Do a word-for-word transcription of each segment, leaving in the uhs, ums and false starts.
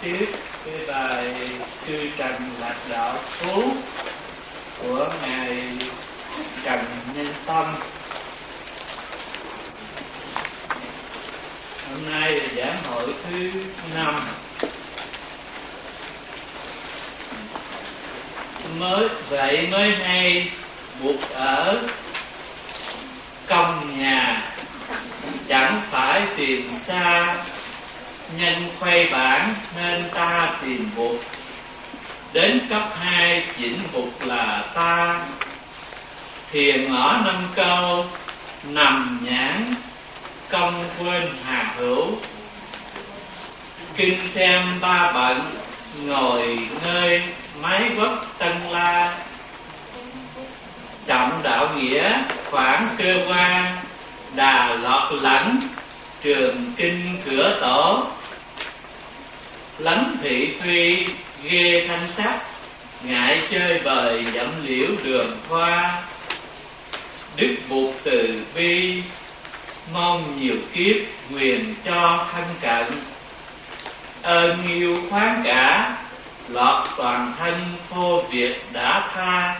tiếp cái bài Chư Trần Lạc Đạo Phú của ngài Trần Nhân Tâm. Hôm nay là giảng hội thứ năm. Mới vậy mới hay buộc ở công nhà, chẳng phải tìm xa. Nhân khuây bản nên ta tìm buộc, đến cấp hai chỉnh buộc là ta. Thiền ngõ năm câu nằm nhãn, công quên hà hữu. Kinh xem ba bận, ngồi nơi mái vấp tân la. Trọng đạo nghĩa khoảng cơ quan, đà lọt lãnh trường kinh cửa tổ. Lánh thị phi ghê thanh sắc, ngại chơi bời dẫm liễu đường hoa. Đức buộc từ bi, mong nhiều kiếp quyền cho thân cận. Ơn yêu khoáng cả, lọt toàn thân phô việc đã tha.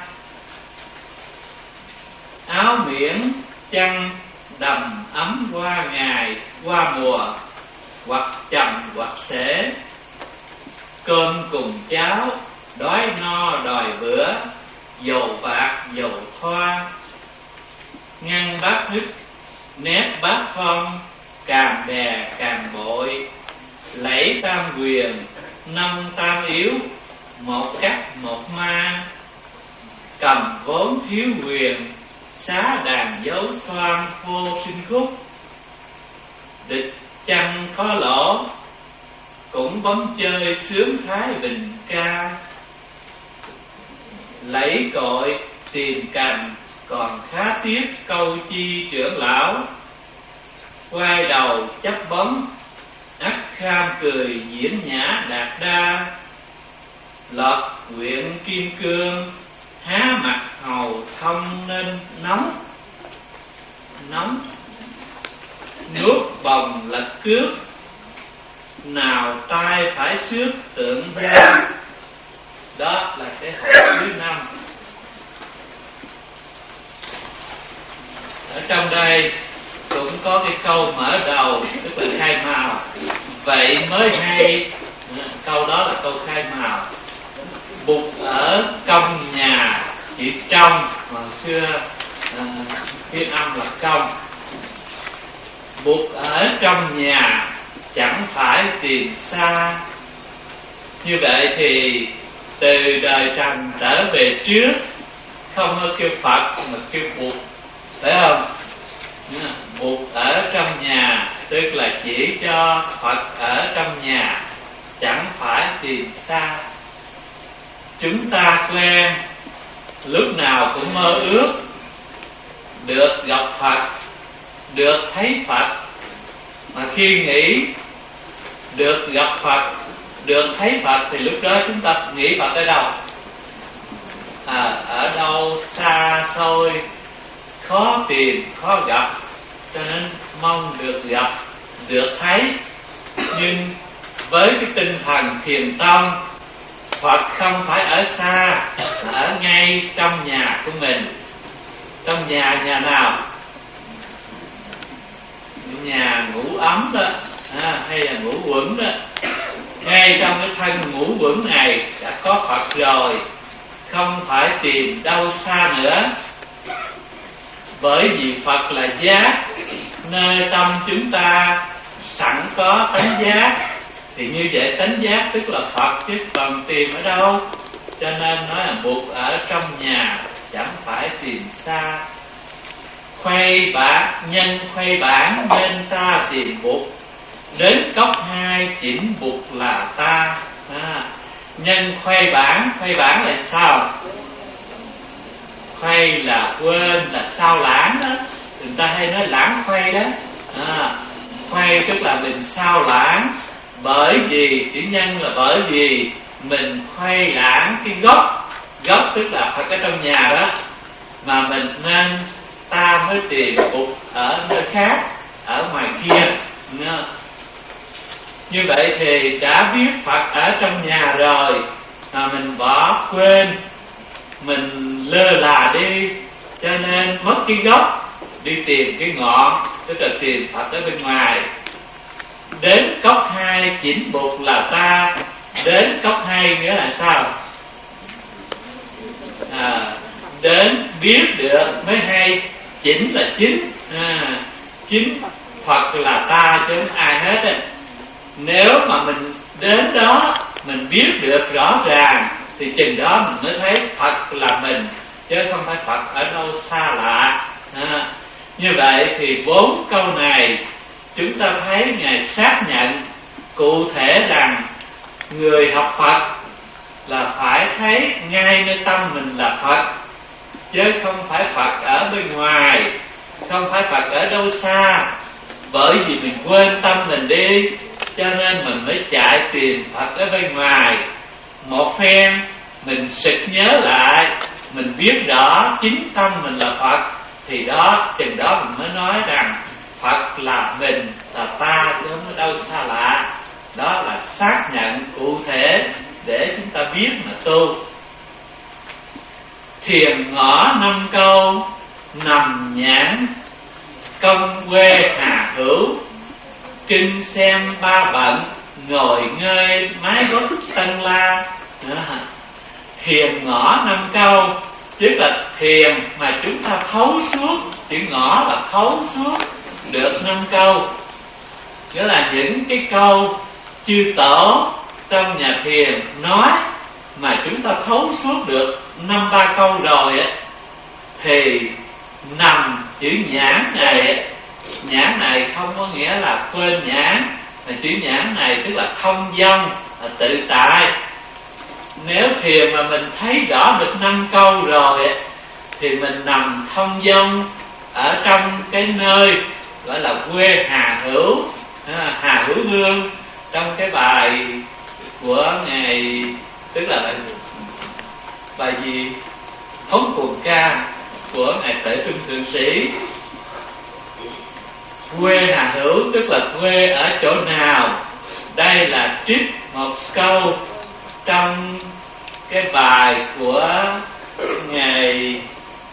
Áo miễn chăn đầm ấm qua ngày qua mùa, hoặc chậm hoặc sể. Cơm cùng cháo đói no đòi bữa, dầu bạc dầu thoa. Ngăn bát thức nét bát phong, càng đè càng bội. Lẫy tam quyền năm tam yếu, một cắt một ma. Cầm vốn thiếu quyền, xá đàn dấu xoan vô sinh khúc. Địch chăng có lỗ, cũng bấm chơi sướng thái bình ca. Lấy cội tìm cành, còn khá tiếc câu chi trưởng lão. Quay đầu chấp bóng, ắt kham cười diễn nhã đạt đa. Lọt quyện kim cương, há mặt hầu thông nên nóng. Nóng nuốt bồng lật cướp, nào tai phải xước tượng ra. Đó là cái hội thứ năm. Ở trong đây cũng có cái câu mở đầu, tức là khai mào. Vậy mới hay, câu đó là câu khai mào. Buộc ở công nhà, chỉ trong, mà xưa phiên uh, âm là công. Buộc ở trong nhà, chẳng phải tìm xa. Như vậy thì từ đời Trần trở về trước, không có kêu Phật mà kêu buộc, phải không? Buộc ở trong nhà tức là chỉ cho Phật ở trong nhà, chẳng phải tìm xa. Chúng ta quen lúc nào cũng mơ ước được gặp Phật, được thấy Phật. Mà khi nghĩ được gặp Phật, được thấy Phật thì lúc đó chúng ta nghĩ Phật ở đâu? À, ở đâu xa xôi, khó tìm, khó gặp, cho nên mong được gặp, được thấy. Nhưng với cái tinh thần thiền tông, Phật không phải ở xa, mà ở ngay trong nhà của mình. Trong nhà, nhà nào? Nhà ngủ ấm đó, à, hay là ngủ quẩn đó. Ngay trong cái thân ngủ quẩn này đã có Phật rồi, không phải tìm đâu xa nữa. Bởi vì Phật là giác, nơi tâm chúng ta sẵn có tánh giác. Thì như vậy tánh giác tức là Phật, chứ còn tìm ở đâu. Cho nên nói là buộc ở trong nhà, chẳng phải tìm xa. Khuây bản, nhân khuây bản nên ta tìm buộc, đến cốc hai chỉnh buộc là ta. À, nhân khuây bản, khuây bản là sao? Khuây là quên, là sao lãng đó. Người ta hay nói lãng khuây đó. À, khuây tức là mình sao lãng. Bởi vì, chữ nhân là bởi vì mình khuây lãng cái gốc. Gốc tức là phải ở trong nhà đó, mà mình nên ta mới tìm buộc ở nơi khác, ở ngoài kia. Như vậy thì đã biết Phật ở trong nhà rồi mà mình bỏ quên, mình lơ là đi, cho nên mất cái gốc, đi tìm cái ngọn, tức là tìm Phật ở bên ngoài. Đến cốc hai chỉnh bụt là ta. Đến cốc hai nghĩa là sao? À, đến biết được mới hay. Chỉnh là chính, à, chính Phật là ta chứ không ai hết á. Nếu mà mình đến đó mình biết được rõ ràng thì chừng đó mình mới thấy Phật là mình, chứ không phải Phật ở đâu xa lạ. À, như vậy thì bốn câu này chúng ta thấy Ngài xác nhận cụ thể rằng người học Phật là phải thấy ngay nơi tâm mình là Phật, chứ không phải Phật ở bên ngoài, không phải Phật ở đâu xa. Bởi vì mình quên tâm mình đi, cho nên mình mới chạy tìm Phật ở bên ngoài. Một phen mình sực nhớ lại, mình biết rõ chính tâm mình là Phật, thì đó, chừng đó mình mới nói rằng Phật là mình, là ta, chứ không có đâu xa lạ. Đó là xác nhận cụ thể để chúng ta biết mà tu. Thiền ngõ năm câu, nằm nhãn công quê hà hữu, kinh xem ba bận, ngồi ngơi mái gốc tân la. Thiền ngõ năm câu tức là thiền mà chúng ta thấu suốt. Chữ ngõ là thấu suốt được năm câu, nghĩa là những cái câu chư tổ trong nhà thiền nói mà chúng ta thấu suốt được năm ba câu rồi ấy, thì nằm chữ nhãn này. Nhãn này không có nghĩa là quên nhãn, mà chữ nhãn này tức là thông dong, là tự tại. Nếu thiền mà mình thấy rõ được năm câu rồi ấy, thì mình nằm thông dong ở trong cái nơi gọi là quê Hà Hữu. à, Hà Hữu Vương trong cái bài của Ngài, tức là bài, bài gì Thống Cuồng Ca của Ngài Tuệ Trung Thượng Sĩ. Quê Hà Hữu tức là quê ở chỗ nào. Đây là trích một câu trong cái bài của Ngài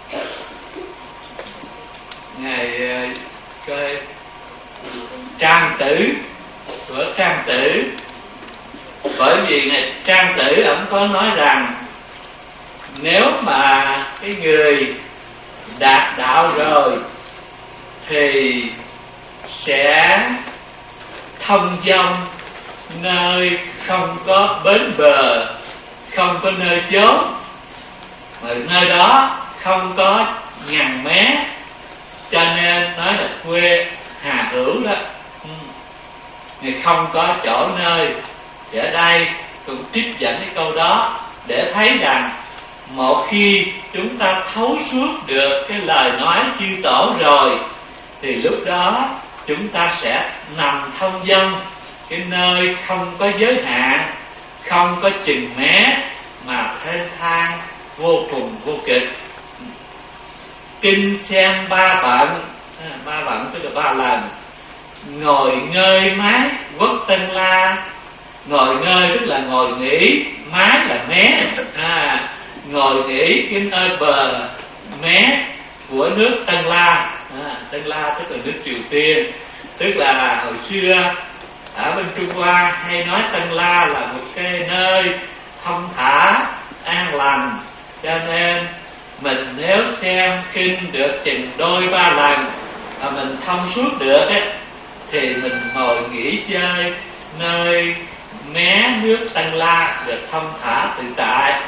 Ngài coi Trang Tử, của Trang Tử. Bởi vì Ngài Trang Tử ông có nói rằng nếu mà cái người đạt đạo rồi thì sẽ thông dong nơi không có bến bờ, không có nơi chốn, mà nơi đó không có ngàn mé, cho nên nói là quê Hà Hữu đó. Người không có chỗ nơi. Thì ở đây cũng trích dẫn cái câu đó để thấy rằng một khi chúng ta thấu suốt được cái lời nói chư tổ rồi, thì lúc đó chúng ta sẽ nằm thông dong cái nơi không có giới hạn, không có chừng mé, mà thênh thang vô cùng vô kịch. Kinh xem ba bận, à, ba bận tức là ba lần. Ngồi ngơi mái quốc tân la. Ngồi ngơi tức là ngồi nghỉ, mái là mé. à, Ngồi nghỉ cái nơi bờ mé của nước Tân La. à, Tân La tức là nước Triều Tiên. Tức là hồi xưa ở bên Trung Hoa hay nói Tân La là một cái nơi thông thả, an lành. Cho nên mình nếu xem kinh được chừng đôi ba lần mà mình thông suốt được ấy, thì mình ngồi nghỉ chơi nơi mé nước Tân La được thông thả tự tại.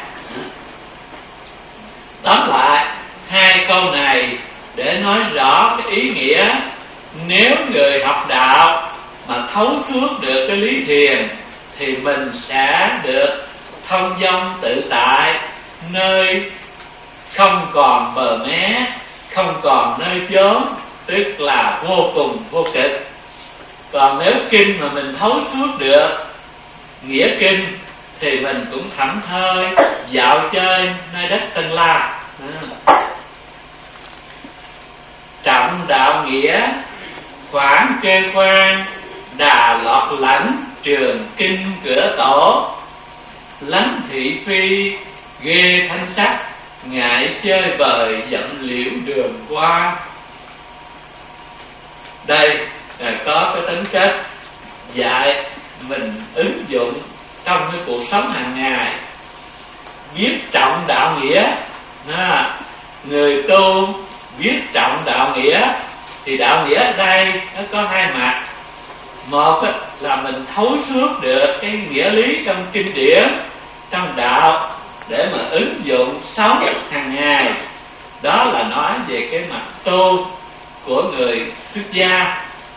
Tóm lại hai câu này để nói rõ cái ý nghĩa. Nếu người học đạo mà thấu suốt được cái lý thiền thì mình sẽ được thông dong tự tại, nơi không còn bờ mé, không còn nơi chốn, tức là vô cùng vô kịch. Còn nếu kinh mà mình thấu suốt được nghĩa kinh thì mình cũng thảnh thơi dạo chơi nơi đất Tân La. à. Trọng đạo nghĩa, khoản kê quan, đà lọt lãnh, trường kinh cửa tổ. Lánh thị phi ghê thanh sắc, ngại chơi bời giận liễu đường qua. Đây là có cái tính chất dạy mình ứng dụng trong cái cuộc sống hàng ngày, biết trọng đạo nghĩa. À, người tu biết trọng đạo nghĩa thì đạo nghĩa ở đây nó có hai mặt. Một là mình thấu suốt được cái nghĩa lý trong kinh điển, trong đạo để mà ứng dụng sống hàng ngày. Đó là nói về cái mặt tu của người xuất gia.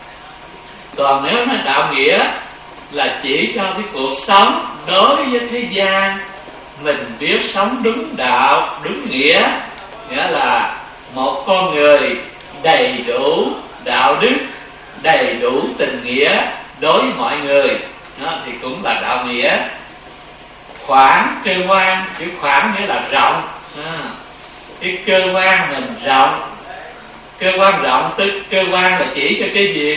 Còn nếu nói đạo nghĩa là chỉ cho cái cuộc sống đối với thế gian, mình biết sống đúng đạo, đúng nghĩa, nghĩa là một con người đầy đủ đạo đức, đầy đủ tình nghĩa đối với mọi người, đó thì cũng là đạo nghĩa. Khoảng cơ quan, chữ khoảng nghĩa là rộng. À, cái cơ quan mình rộng. Cơ quan rộng tức cơ quan là chỉ cho cái gì?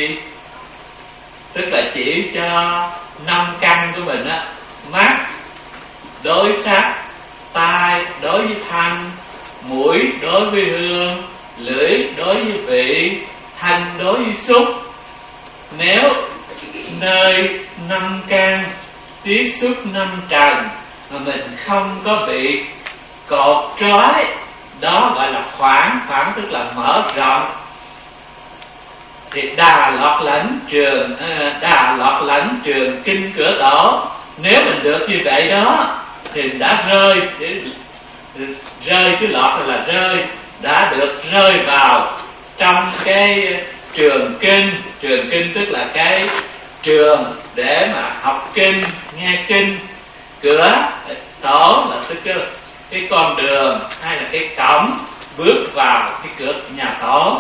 Tức là chỉ cho năm căn của mình á. Mắt đối sắc, tai đối với thanh, mũi đối với hương, lưỡi đối với vị, thanh đối với xúc. Nếu nơi năm căn tiếp xúc năm trần mà mình không có bị cột trói, đó gọi là khoảng. Khoảng tức là mở rộng. Thì đà lọt lãnh trường đà lọt lãnh trường kinh cửa tổ. Nếu mình được như vậy đó thì đã rơi, rơi chứ lọt là rơi, đã được rơi vào trong cái trường kinh. Trường kinh tức là cái trường để mà học kinh, nghe kinh. Cửa tổ là tức cái, cái con đường hay là cái cổng bước vào cái cửa nhà tổ.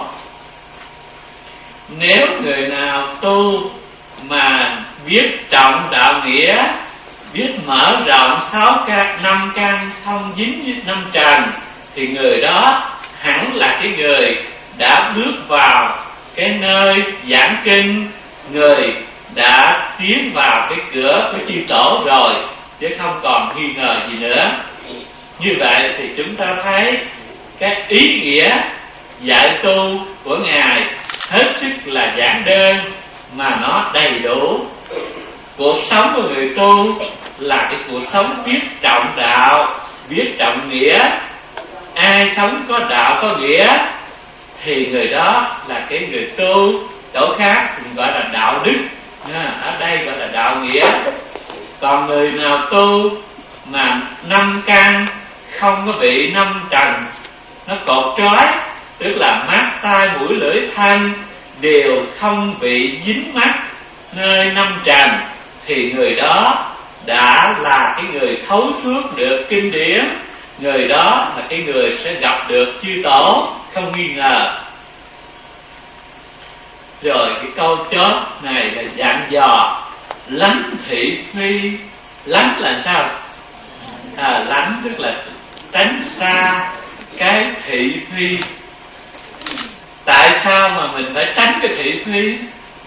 Nếu người nào tu mà biết trọng đạo nghĩa, biết mở rộng sáu căn năm căn không dính với năm trần, thì người đó hẳn là cái người đã bước vào cái nơi giảng kinh, người đã tiến vào cái cửa của chư tổ rồi, chứ không còn nghi ngờ gì nữa. Như vậy thì chúng ta thấy cái ý nghĩa dạy tu của Ngài hết sức là giản đơn mà nó đầy đủ. Cuộc sống của người tu là cái cuộc sống biết trọng đạo, biết trọng nghĩa. Ai sống có đạo có nghĩa thì người đó là cái người tu. Chỗ khác thì gọi là đạo đức, ở đây gọi là đạo nghĩa. Còn người nào tu mà năm căn không có bị năm trần nó cột trói, tức là mắt, tai, mũi, lưỡi, thân đều không bị dính mắc nơi năm trần, thì người đó đã là cái người thấu suốt được kinh điển. Người đó là cái người sẽ gặp được chư tổ không nghi ngờ. Rồi cái câu chót này là dặn dò lánh thị phi. Lánh là sao? À, lánh tức là tránh xa cái thị phi. Tại sao mà mình phải tránh cái thị phi?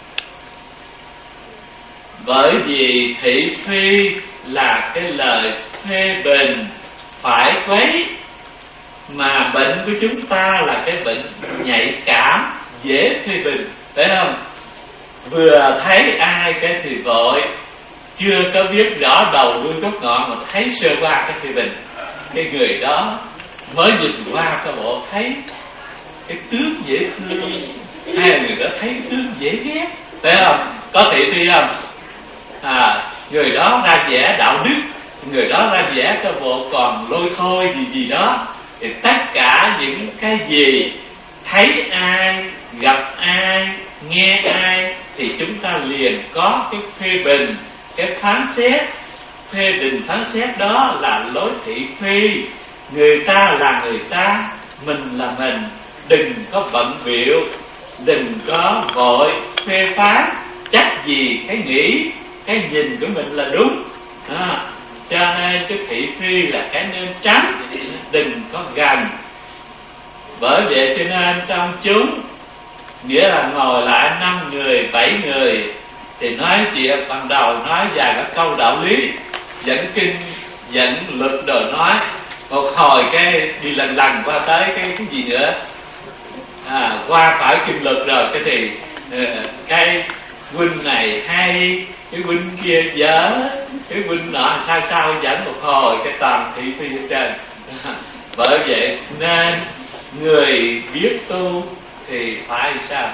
Bởi vì thị phi là cái lời phê bình phải quấy. Mà bệnh của chúng ta là cái bệnh nhạy cảm, dễ phê bình, phải không? Vừa thấy ai cái thì vội, chưa có biết rõ đầu đuôi gốc ngọn mà thấy sơ qua cái phê bình. Cái người đó mới nhìn qua cái bộ thấy cái tướng dễ thương, hay là người đó thấy tướng dễ ghét, phải không? Có thị phi không? À, người đó ra vẻ đạo đức, người đó ra vẻ cái bộ còn lôi thôi gì gì đó. Thì tất cả những cái gì thấy ai, gặp ai, nghe ai thì chúng ta liền có cái phê bình, cái phán xét. Phê bình phán xét đó là lối thị phi. Người ta là người ta, mình là mình. Đừng có bận bịu, đừng có vội phê phán. Chắc gì cái nghĩ, cái nhìn của mình là đúng. à, Cho nên cái thị phi là cái nên tránh, đừng có gần. Bởi vậy cho nên trong chúng, nghĩa là ngồi lại năm người, bảy người, Thì nói chuyện ban đầu nói vài các câu đạo lý, dẫn kinh dẫn luật đồ nói, một hồi cái đi lần lần qua tới cái cái gì nữa, à, qua khỏi kinh luật rồi cái thì uh, cái huynh này hay, cái huynh kia dở, cái huynh nọ sao sao dẫn một hồi cái toàn thị phi ở trên. Bởi vậy nên người biết tu thì phải sao?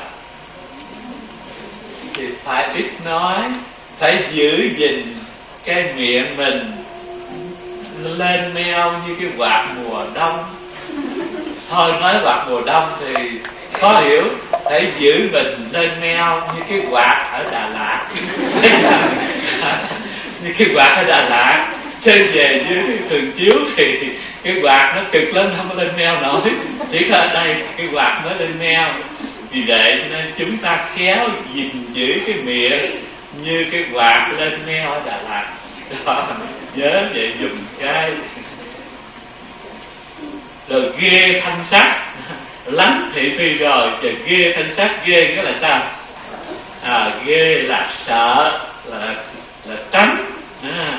Thì phải ít nói, phải giữ gìn cái miệng mình lên meo như cái quạt mùa đông. Thôi nói quạt mùa đông thì khó hiểu, phải giữ mình lên meo như cái quạt ở Đà Lạt. Như cái quạt ở Đà Lạt, chơi về dưới cái thường chiếu thì cái quạt nó cực lắm, không có lên meo nổi. Chỉ có ở đây cái quạt mới lên meo. Vì vậy nên chúng ta khéo gìn giữ cái miệng như cái quạt lên meo ở Đà Lạt. Đó, nhớ vậy dùng cái. Rồi ghê thanh sắc, lắm thị phi rồi, giờ ghê thanh sắc, ghê nghĩa là sao? À, ghê là sợ, là là tránh. À.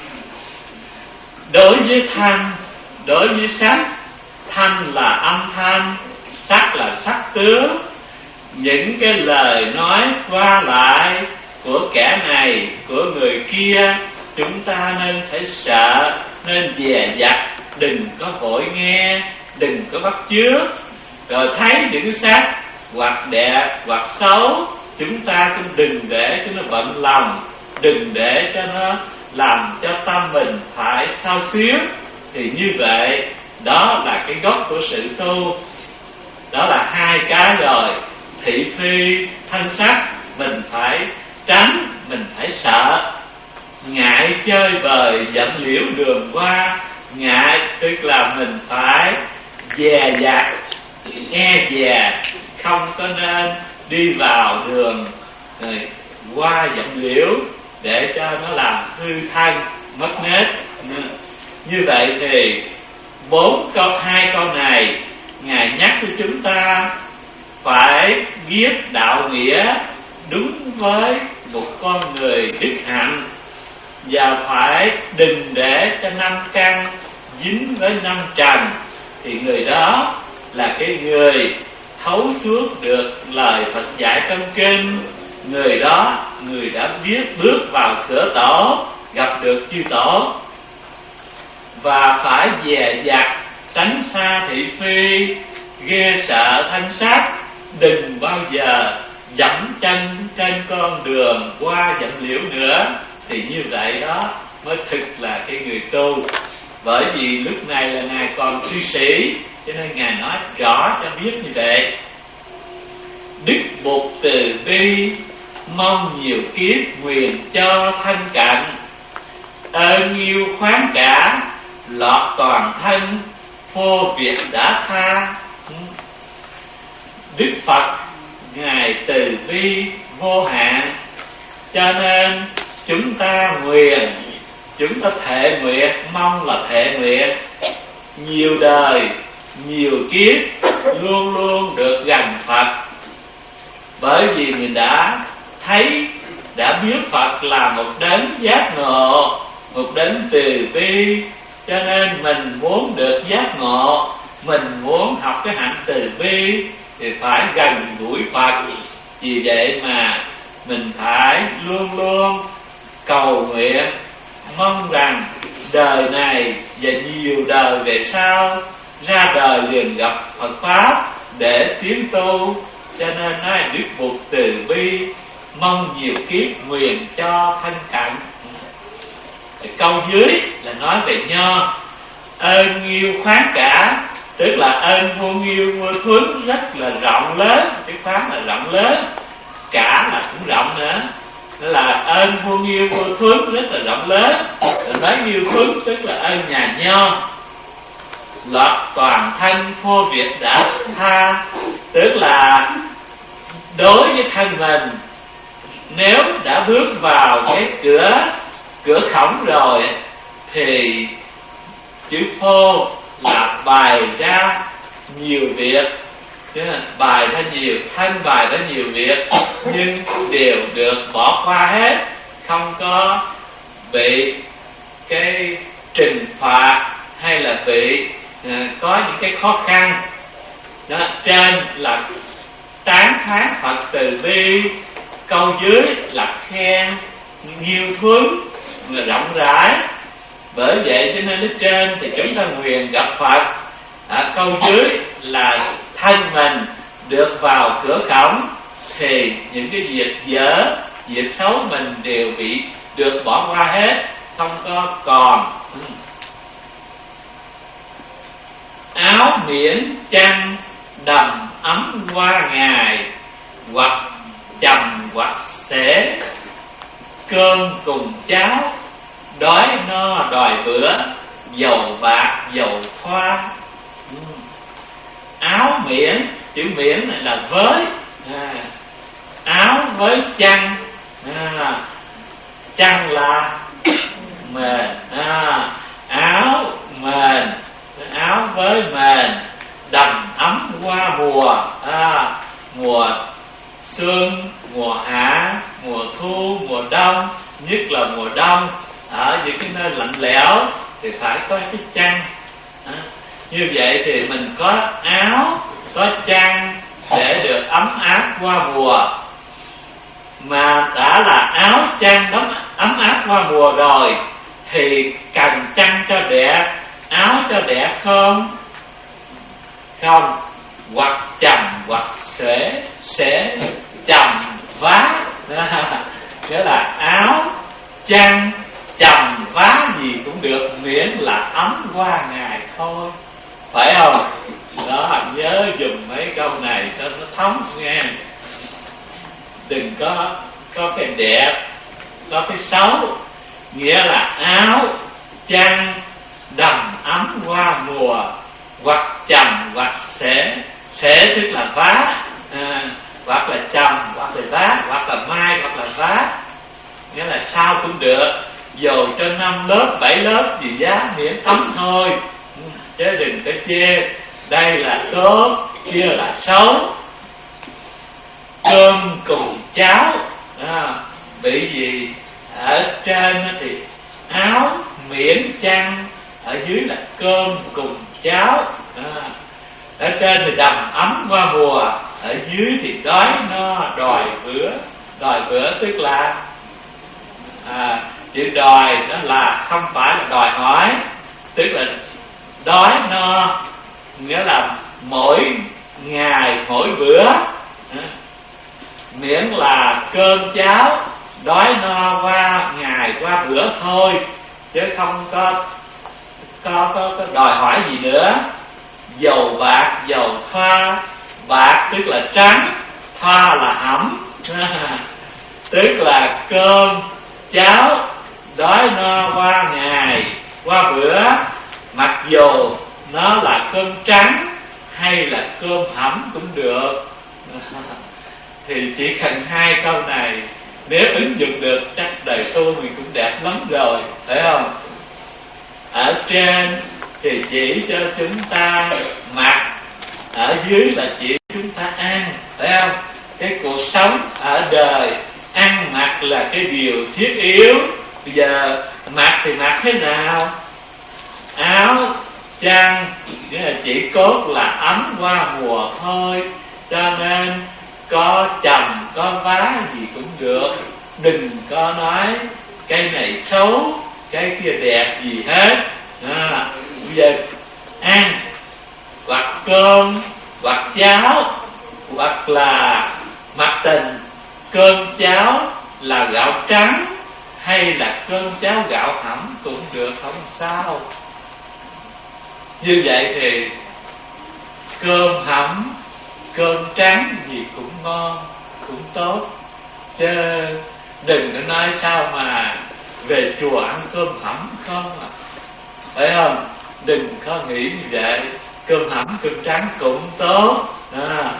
Đối với thanh, đối với sắc, thanh là âm thanh, sắc là sắc tướng. Những cái lời nói qua lại của kẻ này, của người kia, chúng ta nên phải sợ, nên dè dặt, đừng có vội nghe, đừng có bắt chước. Rồi thấy những sắc hoặc đẹp hoặc xấu, chúng ta cũng đừng để cho nó bận lòng, đừng để cho nó làm cho tâm mình phải xao xuyến. Thì như vậy đó là cái gốc của sự tu. Đó là hai cái rồi. Thị phi thanh sắc mình phải tránh, mình phải sợ. Ngại chơi bời dẫn liễu đường qua, ngại tức là mình phải dè dặt, e dè, không có nên đi vào đường rồi qua dẫn liễu để cho nó làm hư thân mất nết. Như vậy thì bốn câu hai câu này Ngài nhắc cho chúng ta phải viết đạo nghĩa đúng với một con người đức hạnh, và phải đừng để cho năm căn dính với năm trần. Thì người đó là cái người thấu suốt được lời Phật dạy trong kinh. Người đó, người đã biết bước vào cửa tổ, gặp được chư tổ. Và phải dè dặt, tránh xa thị phi, ghê sợ thanh sắc, đừng bao giờ dẫm chân trên con đường qua dẫm liễu nữa. Thì như vậy đó mới thực là cái người tu. Bởi vì lúc này là Ngài còn cư sĩ, cho nên Ngài nói rõ cho biết như vậy. Đức Bụt từ bi, mong nhiều kiếp nguyện cho thanh cạnh, ơn yêu khoáng cả, lọt toàn thân, phô việc đã tha. Đức Phật Ngài từ bi vô hạn, cho nên chúng ta nguyện, chúng ta thệ nguyện, mong là thệ nguyện nhiều đời, nhiều kiếp luôn luôn được gần Phật. Bởi vì mình đã thấy, đã biết Phật là một đấng giác ngộ, một đấng từ bi, cho nên mình muốn được giác ngộ, mình muốn học cái hạnh từ bi thì phải gần gũi Phật. Vì vậy mà mình phải luôn luôn cầu nguyện, mong rằng đời này và nhiều đời về sau ra đời liền gặp Phật Pháp để tiến tu. Cho nên nói Đức Bụt từ bi, mong nhiều kiếp nguyện cho thanh cạnh. Câu dưới là nói về nho, ơn yêu khoáng cả, tức là ơn vô yêu vô thuẫn rất là rộng lớn. Cái khoáng là rộng lớn, cả là cũng rộng nữa, đó là ơn vô yêu vô thuẫn rất là rộng lớn. Rồi nói yêu thuẫn tức là ơn nhà nho. Lọt toàn thân phô việc đã tha, tức là đối với thân mình, nếu đã bước vào cái cửa cửa khổng rồi thì chữ phô là bày ra nhiều việc, Chứ bài ra nhiều, thân bài ra nhiều việc, nhưng đều được bỏ qua hết, không có bị cái trừng phạt hay là bị uh, có những cái khó khăn. Đó, trên là tán thán Phật từ bi, câu dưới là khen nghiêu thuấn rộng rãi. Bởi vậy cho nên ở trên thì chúng ta nguyện gặp Phật, à, câu dưới là thân mình được vào cửa cổng, thì những cái việc dở, việc xấu mình đều bị được bỏ qua hết, không có còn. Áo miễn chăn đầm ấm qua ngày, hoặc chầm hoặc xể, cơm cùng cháo đói no đòi bữa, dầu bạc dầu thoa. Áo miễn, chữ miễn này là với, à, áo với chăn, à, chăn là mền, à, áo mền, áo với mền, đầm ấm qua mùa, à, mùa xuân, mùa hạ, mùa thu, mùa đông, nhất là mùa đông ở những cái nơi lạnh lẽo thì phải có cái chăn. À, như vậy thì mình có áo, có chăn để được ấm áp qua mùa. Mà đã là áo chăn ấm, ấm áp qua mùa rồi thì cần chăn cho đẹp, áo cho đẹp không? Không. Hoặc chầm hoặc xể, xể chầm vá. Nghĩa là áo chăn chầm vá gì cũng được, miễn là ấm qua ngày thôi, phải không? Đó, nhớ dùm mấy câu này cho nó thấm nghe. Đừng có có cái đẹp, có cái xấu. Nghĩa là áo chăn đầm ấm qua mùa, hoặc chầm hoặc xể. Xể tức là vá, à, hoặc là chầm, hoặc là vá, hoặc là mai, hoặc là vá. Nghĩa là sao cũng được, dầu cho năm lớp, bảy lớp gì giá, miễn ấm thôi. Chứ đừng có chê đây là tốt, kia là xấu. Cơm cùng cháo, à, bị gì? Ở trên thì áo miễn chăn, ở dưới là cơm cùng cháo. À, ở trên thì đầm ấm qua mùa, ở dưới thì đói no đòi bữa. Đòi bữa tức là à, chữ đòi đó là không phải là đòi hỏi, tức là đói no, nghĩa là mỗi ngày mỗi bữa, à, miễn là cơm cháo đói no qua ngày qua bữa thôi, chứ không có có, có, có đòi hỏi gì nữa. Dầu bạc dầu thoa, bạc tức là trắng, thoa là ẩm, tức là cơm cháo đói no qua ngày qua bữa, mặc dù nó là cơm trắng hay là cơm hẩm cũng được. Thì chỉ cần hai câu này, nếu ứng dụng được chắc đời tu mình cũng đẹp lắm rồi, phải không? Ở trên thì chỉ cho chúng ta mặc, ở dưới là chỉ chúng ta ăn, phải không? Cái cuộc sống ở đời, ăn mặc là cái điều thiết yếu. Bây giờ mặc thì mặc thế nào? Áo chăn nghĩa là chỉ cốt là ấm qua mùa thôi, cho nên có chầm có vá gì cũng được. Đừng có nói cái này xấu, cái kia đẹp gì hết. À, bây giờ ăn hoặc cơm hoặc cháo, hoặc là mặc tình cơm cháo là gạo trắng hay là cơm cháo gạo hẩm cũng được, không sao. Như vậy thì cơm hẩm, cơm trắng gì cũng ngon, cũng tốt. Chứ đừng có nói sao mà về chùa ăn cơm hẩm không à, phải không? Đừng có nghĩ như vậy. Cơm hẩm cơm trắng cũng tốt à.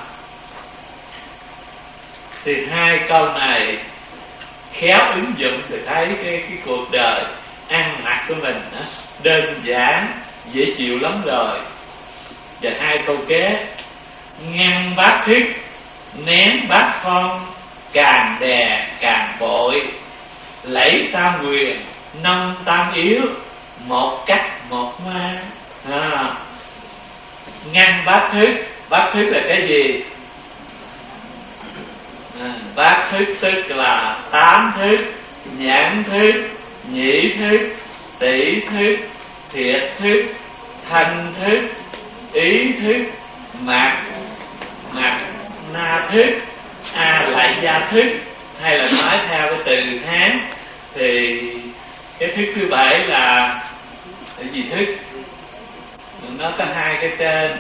Thì hai câu này khéo ứng dụng thì thấy cái, cái cuộc đời ăn mặc của mình nó đơn giản, dễ chịu lắm rồi. Và hai câu kế ngăn bát thức, nén bát phong, càng đè càng bội, lẫy tam quyền, nâng tam yếu, một cách một ma. À, ngăn bát thức, bát thức là cái gì? À, bát thức tức là tám thức: nhãn thức, nhĩ thức, tỷ thức, thiệt thức, thanh thức, ý thức, mạt mạt na thức, a lại gia thức, hay là nói theo cái từ Hán thì cái thức thứ bảy là cái gì thức? Nó có hai cái tên,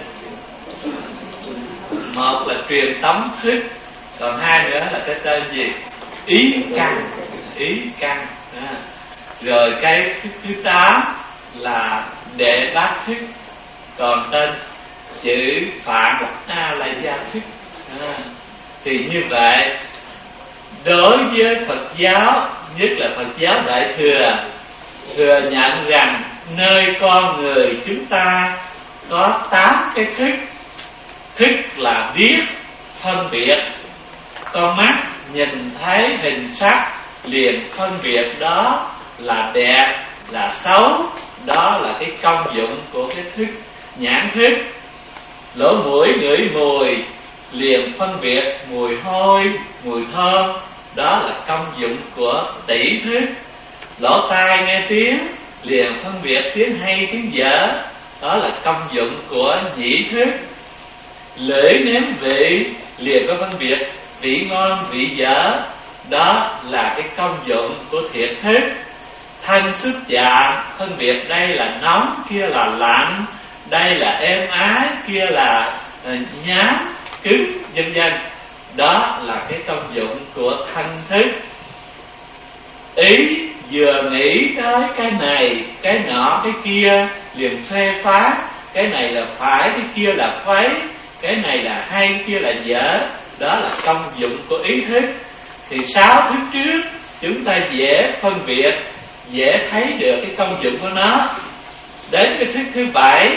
một là truyền tống thức, còn hai nữa là cái tên gì? Ý căn, ý căn. À. Rồi cái thức thứ tám là đệ bát thức, còn tên chữ Phạn a lại gia thức. À. Thì như vậy đối với Phật giáo, nhất là Phật giáo Đại Thừa, thừa nhận rằng nơi con người chúng ta có tám cái thức. Thức là biết, phân biệt. Con mắt nhìn thấy hình sắc liền phân biệt đó là đẹp, là xấu. Đó là cái công dụng của cái thức nhãn thức. Lỗ mũi ngửi mùi liền phân biệt mùi hôi, mùi thơm. Đó là công dụng của tỷ thức. Lỗ tai nghe tiếng liền phân biệt tiếng hay tiếng dở. Đó là công dụng của nhĩ thức. Lưỡi nếm vị liền có phân biệt vị ngon, vị dở. Đó là cái công dụng của thiệt thức. Thân xúc chạm phân biệt đây là nóng, kia là lạnh, đây là êm ái, kia là uh, nhám, cứng, vân vân. Đó là cái công dụng của thân thức. Ý vừa nghĩ tới cái này, cái nọ, cái kia liền phê phán. Cái này là phải, cái kia là phấy, cái này là hay, cái kia là dở. Đó là công dụng của ý thức. Thì sáu thức trước chúng ta dễ phân biệt, dễ thấy được cái công dụng của nó. Đến cái thức thứ bảy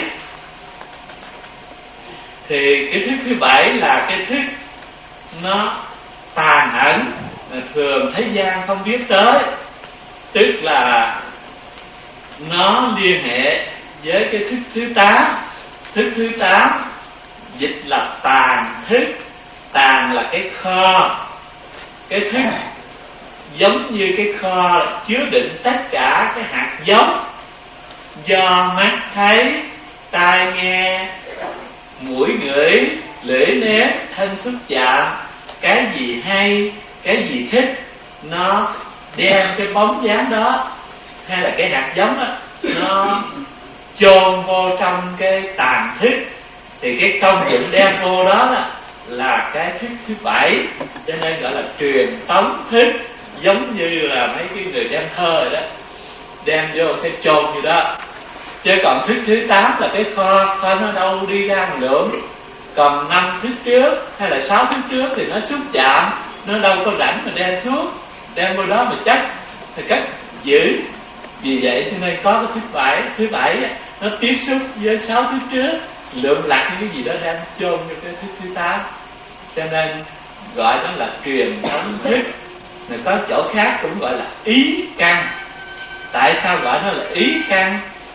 thì cái thức thứ bảy là cái thức nó tàn ẩn, mà thường thế gian không biết tới. Tức là nó liên hệ với cái thức thứ tám. Thức thứ tám dịch là tàn thức. Tàn là cái kho. Cái thức giống như cái kho chứa đựng tất cả cái hạt giống do mắt thấy, tai nghe, mũi ngửi, lưỡi nếm, thân xúc chạm. Cái gì hay, cái gì thích, nó đem cái bóng dáng đó hay là cái hạt giống đó, nó chôn vô trong cái tàn thức. Thì cái công dụng đem vô đó là, là cái thức thứ bảy. Cho nên gọi là truyền tống thức. Giống như là mấy cái người đem thơ rồi đó, đem vô cái chôn như đó. Chứ còn thức thứ tám là cái kho, kho nó đâu đi ra lượng. Còn năm thức trước hay là sáu thức trước thì nó xúc chạm, nó đâu có rảnh mà đem xuống, đem vô đó mà chắc thì cách giữ. Vì vậy cho nên có cái thứ bảy, thứ bảy nó tiếp xúc với sáu thức trước, lượng lặt những cái gì đó đem chôn vô cái thức thứ tám. Cho nên gọi nó là truyền thống thức. Rồi có chỗ khác cũng gọi là ý căn. Tại sao gọi nó là ý căn?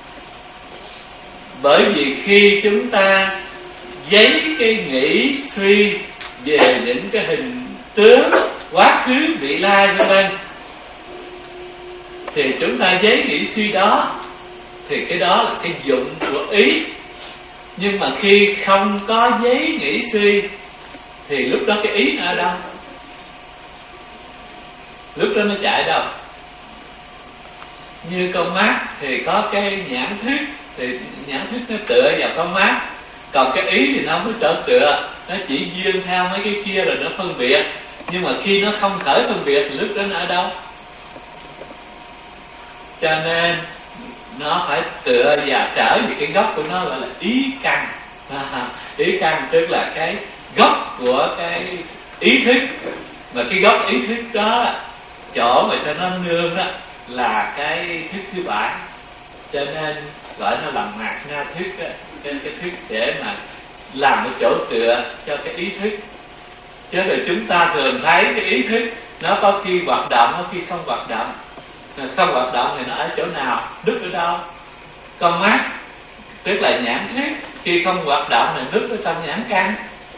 Bởi vì khi chúng ta giấy cái nghĩ suy về những cái hình tướng quá khứ, vị lai vân vân, thì chúng ta giấy nghĩ suy đó, thì cái đó là cái dụng của ý. Nhưng mà khi không có giấy nghĩ suy thì lúc đó cái ý nó ở đâu? Lúc đó nó chạy đâu? Như con mắt thì có cái nhãn thức, thì nhãn thức nó tựa vào con mắt. Còn cái ý thì nó không có trở tựa, nó chỉ duyên theo mấy cái kia rồi nó phân biệt. Nhưng mà khi nó không khởi phân biệt thì lúc đó nó ở đâu? Cho nên nó phải tựa và trở về cái gốc của nó, gọi là ý căn. À, ý căn tức là cái gốc của cái ý thức. Mà cái gốc ý thức đó, chỗ mà cho nó nương đó là cái thức thứ bảy. Cho nên gọi nó là mạt na thức đó. Cái, cái thức để mà làm cái chỗ tựa cho cái ý thức. Chứ là chúng ta thường thấy cái ý thức nó có khi hoạt động, có khi không hoạt động. Không hoạt động thì nó ở chỗ nào, núp ở đâu? Con mắt, tức là nhãn thức, khi không hoạt động thì núp ở trong nhãn căn.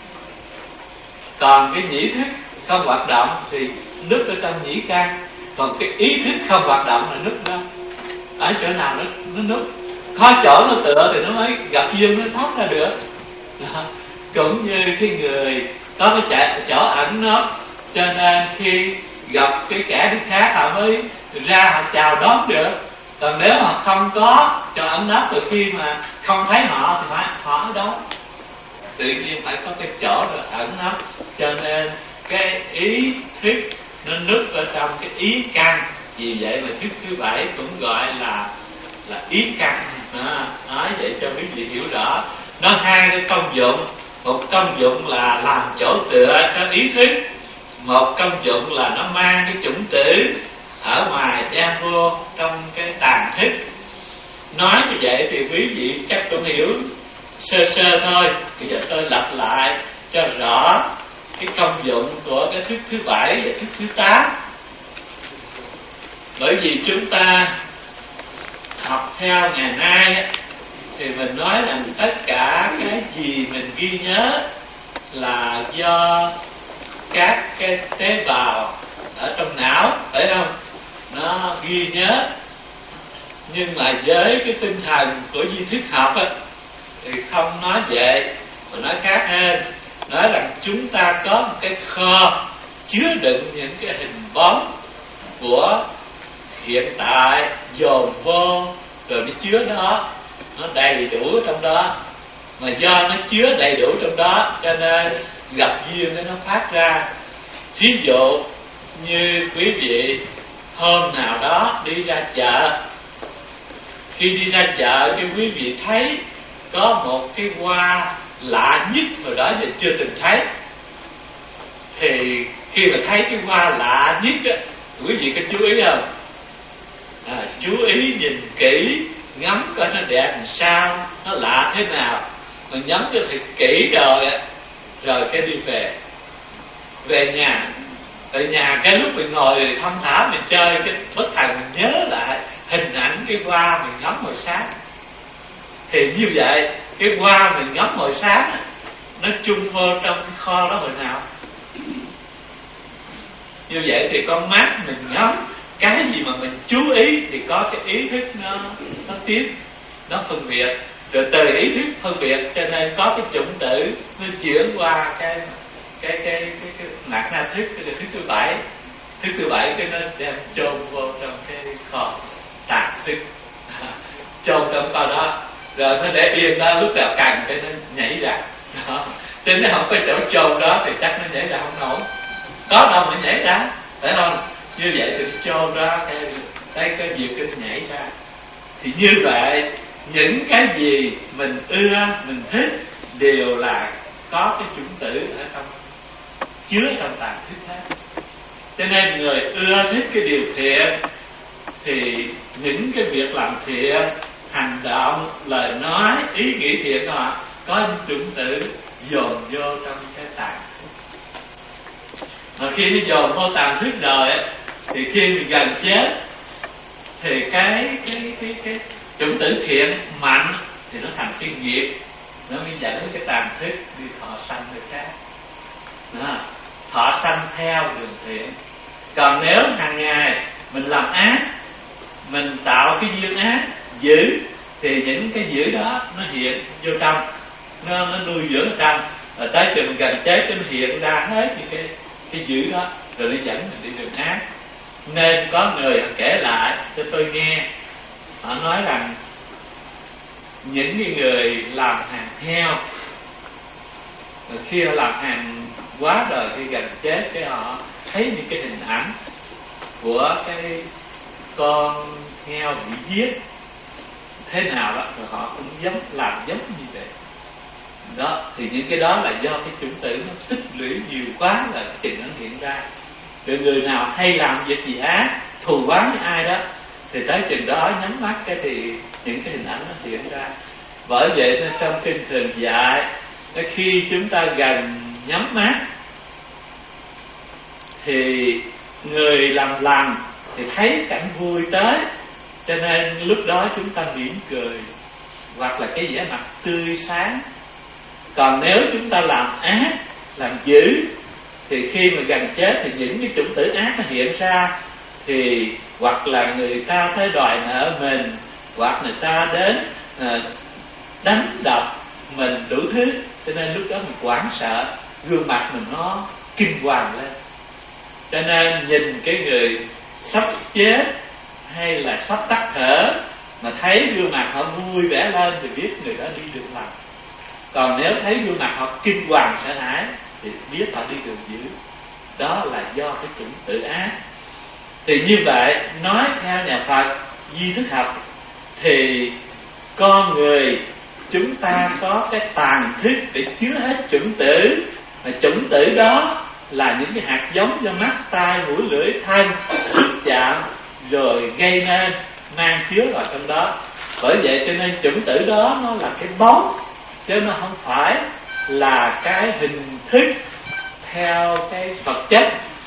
Còn cái nhĩ thức không hoạt động thì núp ở trong nhĩ căn. Còn cái ý thức không hoạt động là núp đâu? Ở chỗ nào nó, nó núp? Có chỗ nó tựa thì nó mới gặp duyên nó thoát ra được. Đó. Cũng như cái người có cái chỗ ẩn nó, cho nên khi gặp cái kẻ thứ khác họ mới ra họ chào đón được. Còn nếu mà không có chỗ ẩn nấp, từ khi mà không thấy họ thì phải họ ở đâu? Tự nhiên phải có cái chỗ rồi ẩn nấp. Cho nên cái ý thức nó núp ở trong cái ý căn. Vì vậy mà thức thứ bảy cũng gọi là là ý căn. Đó, nói vậy cho quý vị hiểu rõ. Nó hai cái công dụng. Một công dụng là làm chỗ tựa cho ý thức, một công dụng là nó mang cái chủng tử ở ngoài gian vô trong cái tàn thức. Nói như vậy thì quý vị chắc cũng hiểu sơ sơ thôi. Bây giờ tôi lặp lại cho rõ cái công dụng của cái thức thứ bảy và thức thứ tám. Bởi vì chúng ta học theo ngày nay thì mình nói rằng tất cả cái gì mình ghi nhớ là do các cái tế bào ở trong não, phải không? Nó ghi nhớ. Nhưng mà với cái tinh thần của di thức học á, thì không nói vậy, mà nói khác hơn. Nói rằng chúng ta có một cái kho chứa đựng những cái hình bóng của hiện tại dồn vô, rồi nó chứa đó, nó đầy đủ trong đó. Mà do nó chứa đầy đủ trong đó cho nên gặp duyên nó phát ra. Thí dụ như quý vị hôm nào đó đi ra chợ, khi đi ra chợ thì quý vị thấy có một cái hoa lạ nhất hồi đó giờ chưa từng thấy. Thì khi mà thấy cái hoa lạ nhất á, quý vị có chú ý không? À, chú ý nhìn kỹ, ngắm coi nó đẹp làm sao, nó lạ thế nào. Mà nhắm cho thật kỹ rồi á, rồi cái đi về. Về nhà, về nhà cái lúc mình ngồi thì thong thả mình chơi, cái bất thần mình nhớ lại hình ảnh cái hoa mình ngắm hồi sáng. Thì như vậy, cái hoa mình ngắm hồi sáng nó chung vô trong cái kho đó hồi nào. Như vậy thì con mắt mình ngắm cái gì mà mình chú ý thì có cái ý thức nó nó tiếp, nó phân biệt. Rồi từ ý thức phân biệt cho nên có cái chủng tử nó chuyển qua cái cái cái cái, cái mạt na thức, cái thức thứ bảy. Thức thứ bảy cái nó đem chôn vô trong cái kho tàn thức, chôn trong kho đó. Rồi nó để yên đó, lúc nào cần cái nó nhảy ra đó. Chứ nếu không có chỗ chôn đó thì chắc nó nhảy ra không nổi. Có đâu mà nhảy ra, phải không? Như vậy thì chôn ra cái đây cái việc cái nhảy ra. Thì như vậy những cái gì mình ưa, mình thích đều là có cái chủng tử ở trong, chứa trong tàn thức hết. Cho nên người ưa thích cái điều thiện thì những cái việc làm thiện, hành động, lời nói, ý nghĩ thiện đó có những chủng tử dồn vô trong cái tàn thức. Mà khi nó dồn vô tàn thức rồi thì khi mình gần chết thì cái cái cái cái chủng tử thiện mạnh thì nó thành cái nghiệp, nó mới dẫn cái tàn thức đi thọ sanh người khác. Đó. Thọ sanh theo đường thiện. Còn nếu hàng ngày mình làm ác, mình tạo cái duyên ác dữ thì những cái dữ đó nó hiện vô trong, nó nó nuôi dưỡng ở trong, rồi tới chừng gần chết nó hiện ra hết những cái cái dữ đó, rồi nó dẫn mình đi đường ác. Nên có người kể lại cho tôi nghe, họ nói rằng những cái người làm hàng heo, khi họ làm hàng quá rồi, khi gần chết cái họ thấy những cái hình ảnh của cái con heo bị giết thế nào đó, rồi họ cũng giống làm giống như vậy đó. Thì những cái đó là do cái chủng tử nó tích lũy nhiều quá là trình nó hiện ra. Rồi người nào hay làm việc gì ác, thù oán với ai đó thì tới chừng đó nhắm mắt cái thì những cái hình ảnh nó hiện ra. Bởi vậy nên trong kinh thường dạy Khi chúng ta gần nhắm mắt thì người làm lành thì thấy cảnh vui tới, cho nên lúc đó chúng ta mỉm cười hoặc là cái vẻ mặt tươi sáng. Còn nếu chúng ta làm ác, làm dữ, thì khi mà gần chết thì những cái chủng tử ác nó hiện ra, thì hoặc là người ta tới đòi nợ mình, hoặc người ta đến à, đánh đập mình đủ thứ, cho nên lúc đó mình hoảng sợ, gương mặt mình nó kinh hoàng lên. Cho nên nhìn cái người sắp chết hay là sắp tắt thở mà thấy gương mặt họ vui vẻ lên thì biết người đó đi đường lành. Còn nếu thấy gương mặt họ kinh hoàng sợ hãi thì biết họ đi đường dữ. Đó là do cái chủng tử ác. Thì như vậy, nói theo nhà Phật Di Thức học, thì con người chúng ta có cái tàn thức để chứa hết chủng tử. Mà chủng tử đó là những cái hạt giống do mắt, tai, mũi, lưỡi, thân xúc chạm rồi gây nên, mang chứa vào trong đó. Bởi vậy cho nên chủng tử đó nó là cái bóng, chứ nó không phải là cái hình thức theo cái vật chất.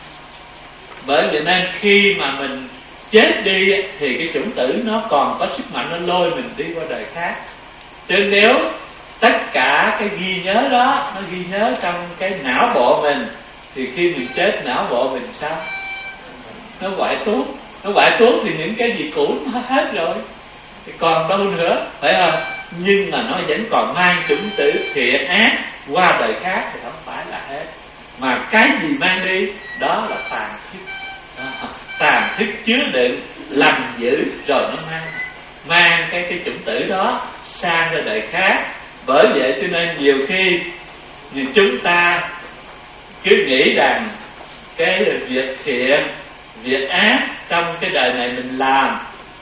Bởi vậy nên khi mà mình chết đi thì cái chủng tử nó còn có sức mạnh, nó lôi mình đi qua đời khác. Chứ nếu tất cả cái ghi nhớ đó nó ghi nhớ trong cái não bộ mình, thì khi mình chết não bộ mình sao? Nó quại tuốt. Nó quại tuốt thì những cái gì cũ nó hết rồi, thì còn đâu nữa, phải không? Nhưng mà nó vẫn còn mang chủng tử thiện ác qua đời khác thì không phải là hết. Mà cái gì mang đi đó là tàn thức. Đó, tàn thức chứa đựng lành dữ rồi nó mang mang cái cái chủng tử đó sang ra đời khác. Bởi vậy cho nên nhiều khi chúng ta cứ nghĩ rằng cái việc thiện, việc ác trong cái đời này mình làm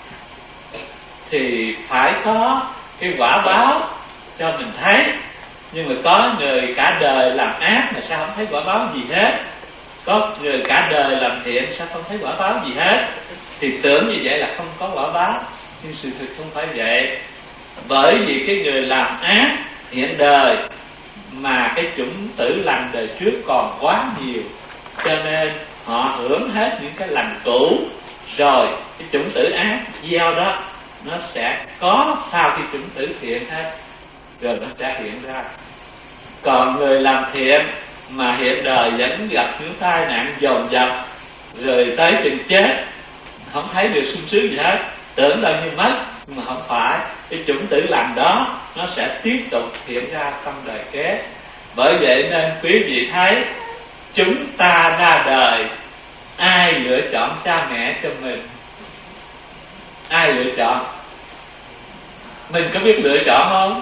thì phải có cái quả báo cho mình thấy. Nhưng mà có người cả đời làm ác mà sao không thấy quả báo gì hết, có người cả đời làm thiện sao không thấy quả báo gì hết. Thì tưởng như vậy là không có quả báo, nhưng sự thực không phải vậy. Bởi vì cái người làm ác hiện đời mà cái chủng tử lành đời trước còn quá nhiều, cho nên họ hưởng hết những cái lành cũ, rồi cái chủng tử ác gieo đó nó sẽ có sau khi chủng tử thiện hết, rồi nó sẽ hiện ra. Còn người làm thiện mà hiện đời vẫn gặp những tai nạn dồn dập, rồi tới chừng chết không thấy được sung sướng gì hết, tưởng đâu như mất, nhưng mà không phải. Cái chủng tử lành đó nó sẽ tiếp tục hiện ra trong đời kế. Bởi vậy nên quý vị thấy chúng ta ra đời, ai lựa chọn cha mẹ cho mình? Ai lựa chọn? Mình có biết lựa chọn không?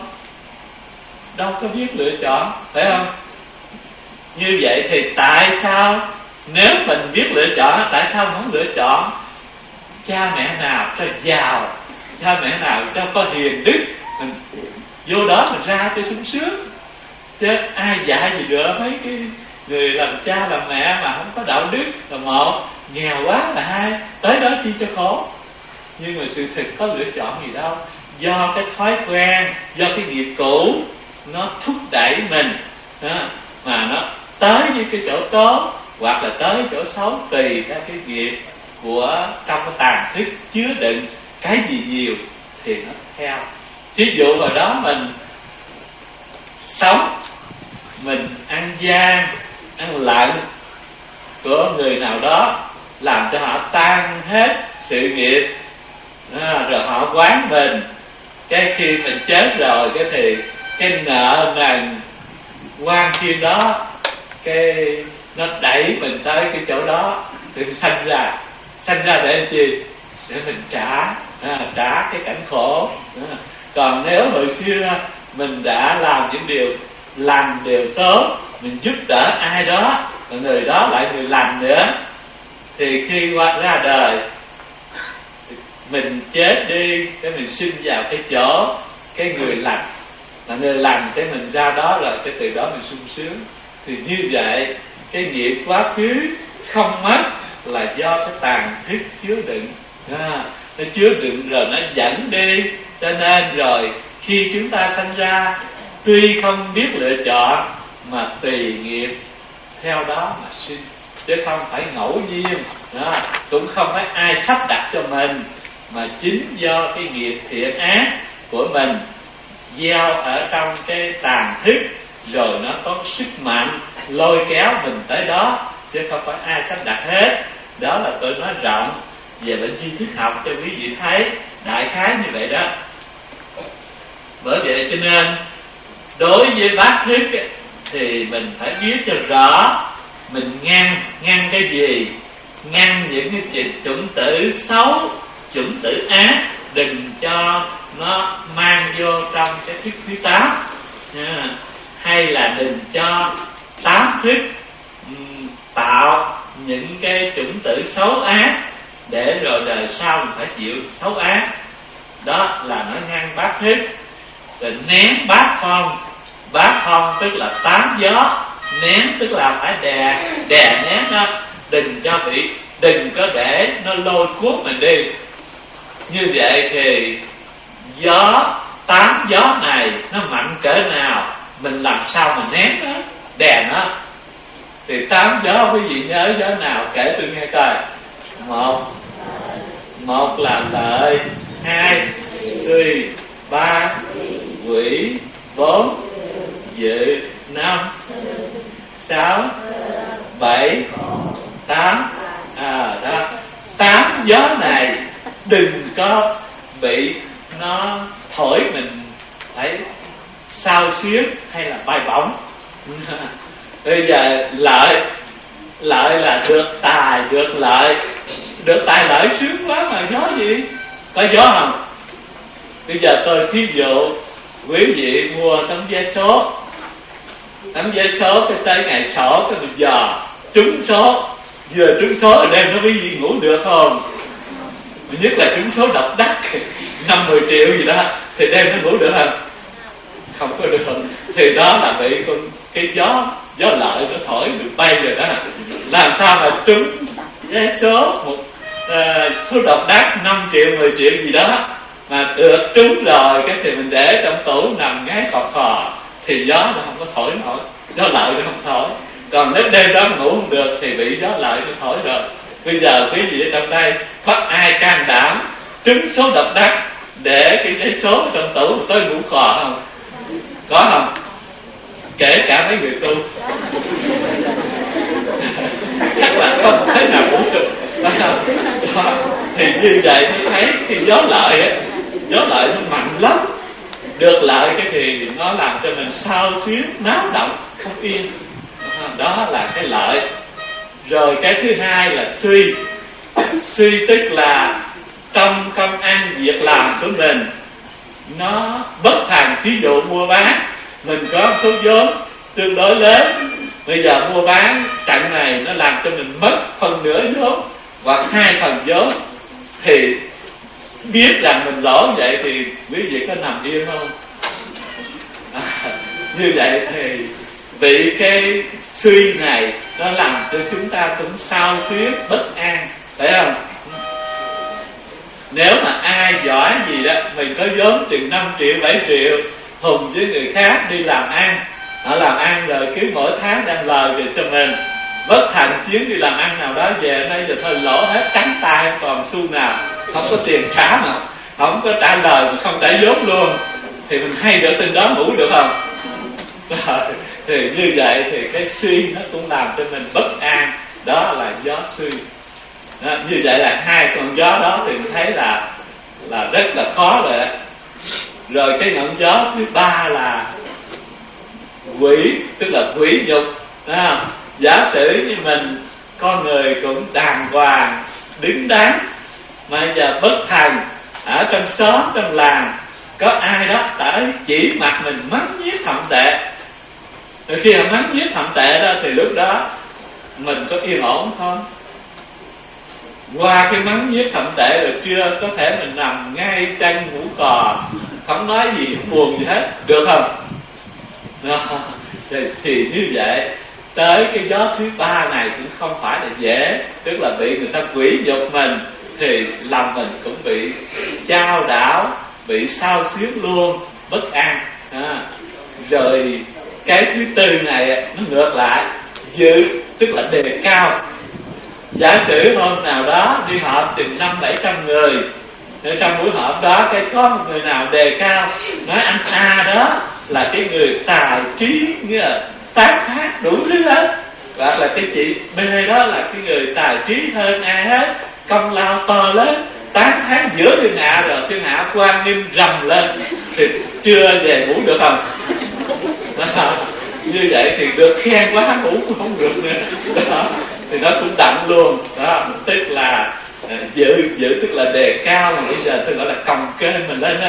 Đâu có biết lựa chọn, phải không? Như vậy thì tại sao nếu mình biết lựa chọn, tại sao không lựa chọn cha mẹ nào cho giàu, cha mẹ nào cho có hiền đức, mình vô đó mình ra cho sung sướng? Chứ ai dạy gì được mấy cái người làm cha làm mẹ mà không có đạo đức là một, nghèo quá là hai, tới đó chi cho khổ. Nhưng mà sự thực có lựa chọn gì đâu. Do cái thói quen, do cái nghiệp cũ nó thúc đẩy mình đó, mà nó tới với cái chỗ tốt hoặc là tới chỗ xấu, tùy theo cái nghiệp của trong cái tàn thức chứa đựng cái gì nhiều thì nó theo. Thí dụ vào đó mình sống, mình ăn gian, ăn lận của người nào đó, làm cho họ tan hết sự nghiệp, à, rồi họ quán mình. Cái khi mình chết rồi, cái thì cái nợ nần quan khiên đó, cái nó đẩy mình tới cái chỗ đó, thì sanh ra sanh ra để làm chi? Để mình trả à, trả cái cảnh khổ. À, còn nếu hồi xưa mình đã làm những điều lành, điều tốt, mình giúp đỡ ai đó, và người đó lại người lành nữa, thì khi qua ra đời mình chết đi, cái mình sinh vào cái chỗ cái người lành, và người lành cái mình ra đó rồi cái từ đó mình sung sướng. Thì như vậy cái nghiệp quá khứ không mất là do cái tàn thức chứa đựng, à, nó chứa đựng rồi nó dẫn đi. Cho nên rồi khi chúng ta sanh ra tuy không biết lựa chọn mà tùy nghiệp theo đó mà sinh, chứ không phải ngẫu nhiên đó, cũng không phải ai sắp đặt cho mình, mà chính do cái nghiệp thiện ác của mình gieo ở trong cái tàn thức, rồi nó có sức mạnh lôi kéo mình tới đó, chứ không phải ai sắp đặt hết. Đó là tôi nói rộng về bệnh tri thức học cho quý vị thấy, đại khái như vậy đó. Bởi vậy cho nên đối với bát thức thì mình phải biết cho rõ mình ngăn ngăn cái gì, ngăn những cái chủng tử xấu, chủng tử ác, đừng cho nó mang vô trong cái thức thứ tám, à, hay là đừng cho tám thức um, tạo những cái chủng tử xấu ác để rồi đời sau mình phải chịu xấu ác. Đó là nó ngăn bát thức. Rồi nén bát phong. Bát phong tức là tám gió, nén tức là phải đè đè nén nó, đừng cho bị đừng có để nó lôi cuốn mình đi. Như vậy thì gió, tám gió này nó mạnh cỡ nào, mình làm sao mà nén nó, đè nó. Thì tám gió quý vị nhớ gió nào kể tôi nghe coi. Một Một là lợi, hai suy, ba quỷ, bốn dự, năm sáu bảy tám. À đó, tám gió này đừng có bị nó thổi mình phải sao xuyến hay là bay bổng. Bây giờ lợi, lợi là được tài được lợi, được tài lợi sướng quá mà gió gì, có gió không? Bây giờ tôi thí dụ quý vị mua tấm vé số, tấm vé số cái tới ngày sổ cái mình dò trúng số, vừa trúng số ở đêm nó quý vị ngủ được không? Nhất là trúng số độc đắc năm mười triệu gì đó thì đêm nó ngủ được không? Không có được. Thì đó là bị con cái gió gió lợi nó thổi được bay rồi đó. Làm sao mà trúng vé số một uh, số độc đắc năm triệu mười triệu gì đó mà được trúng rồi cái thì mình để trong tủ nằm ngáy khò khò thì gió nó không có thổi nổi, gió lợi nó không thổi. Còn nếu đêm đó ngủ không được thì bị gió lợi nó thổi rồi. Bây giờ quý vị ở trong đây bắt ai can đảm trúng số độc đắc để cái giấy số trong tủ tới ngủ khò không? Có không? Kể cả mấy người tu chắc là không thể nào ngủ được. Đó. Thì như vậy tôi thấy khi gió lợi á, gió lợi nó mạnh lắm. Được lợi cái thì nó làm cho mình xao xuyến, náo động, không yên. Đó là cái lợi. Rồi cái thứ hai là suy. Suy tức là trong công ăn việc làm của mình nó bất thành. Ví dụ mua bán, mình có số vốn tương đối lớn, bây giờ mua bán trận này nó làm cho mình mất phần nửa vốn hoặc hai phần vốn, thì biết rằng mình lỗ vậy thì quý vị có nằm yên không? À, như vậy thì bị cái suy này nó làm cho chúng ta cũng xao xuyến, bất an, phải không? Nếu mà ai giỏi gì đó, mình có vốn chừng năm triệu, bảy triệu, hùng với người khác đi làm ăn, họ làm ăn rồi cứ mỗi tháng đem lời về cho mình, bất thành chuyến đi làm ăn nào đó về đây giờ thôi lỗ hết, trắng tay không còn xu nào, không có tiền trả mà không có trả lời mà không trả vốn luôn, thì mình hay được tin đó ngủ được không? Rồi, thì như vậy thì cái suy nó cũng làm cho mình bất an. Đó là gió suy. Đó, như vậy là hai con gió đó thì mình thấy là là rất là khó rồi đó. Rồi cái ngọn gió thứ ba là quỷ, tức là quỷ nhục. À, giả sử như mình con người cũng đàng hoàng đứng đắn, mà giờ bất thành ở trong xóm trong làng có ai đó tới chỉ mặt mình mắng nhiếc thậm tệ, rồi khi mà mắng nhiếc thậm tệ đó thì lúc đó mình có yên ổn không? Qua cái mắng nhiếc thậm tệ rồi chưa có thể mình nằm ngay chân ngủ cò, không nói gì, không buồn gì hết, được không? Đó. Thì, thì như vậy tới cái gió thứ ba này cũng không phải là dễ, tức là bị người ta quỷ nhục mình thì lòng mình cũng bị chao đảo, bị xao xuyến luôn, bất an. À, Rồi cái thứ tư này nó ngược lại, dự tức là đề cao. Giả sử hôm nào đó đi họp chừng năm bảy trăm người, ở trong buổi họp đó cái có một người nào đề cao nói anh A đó là cái người tài trí, nghĩa là tác phát đủ thứ hết, hoặc là cái chị B đó là cái người tài trí hơn ai hết, công lao to lớn, tán thán giữa thiên hạ, rồi thiên hạ quan nghiêm rầm lên, thì chưa về ngủ được không? Đó. Như vậy thì được khen quá ngủ cũng không được nữa. Đó. Thì nó cũng đặng luôn. Đó. Tức là giữ giữ tức là đề cao, mà bây giờ tôi gọi là còng kênh mình lên đó.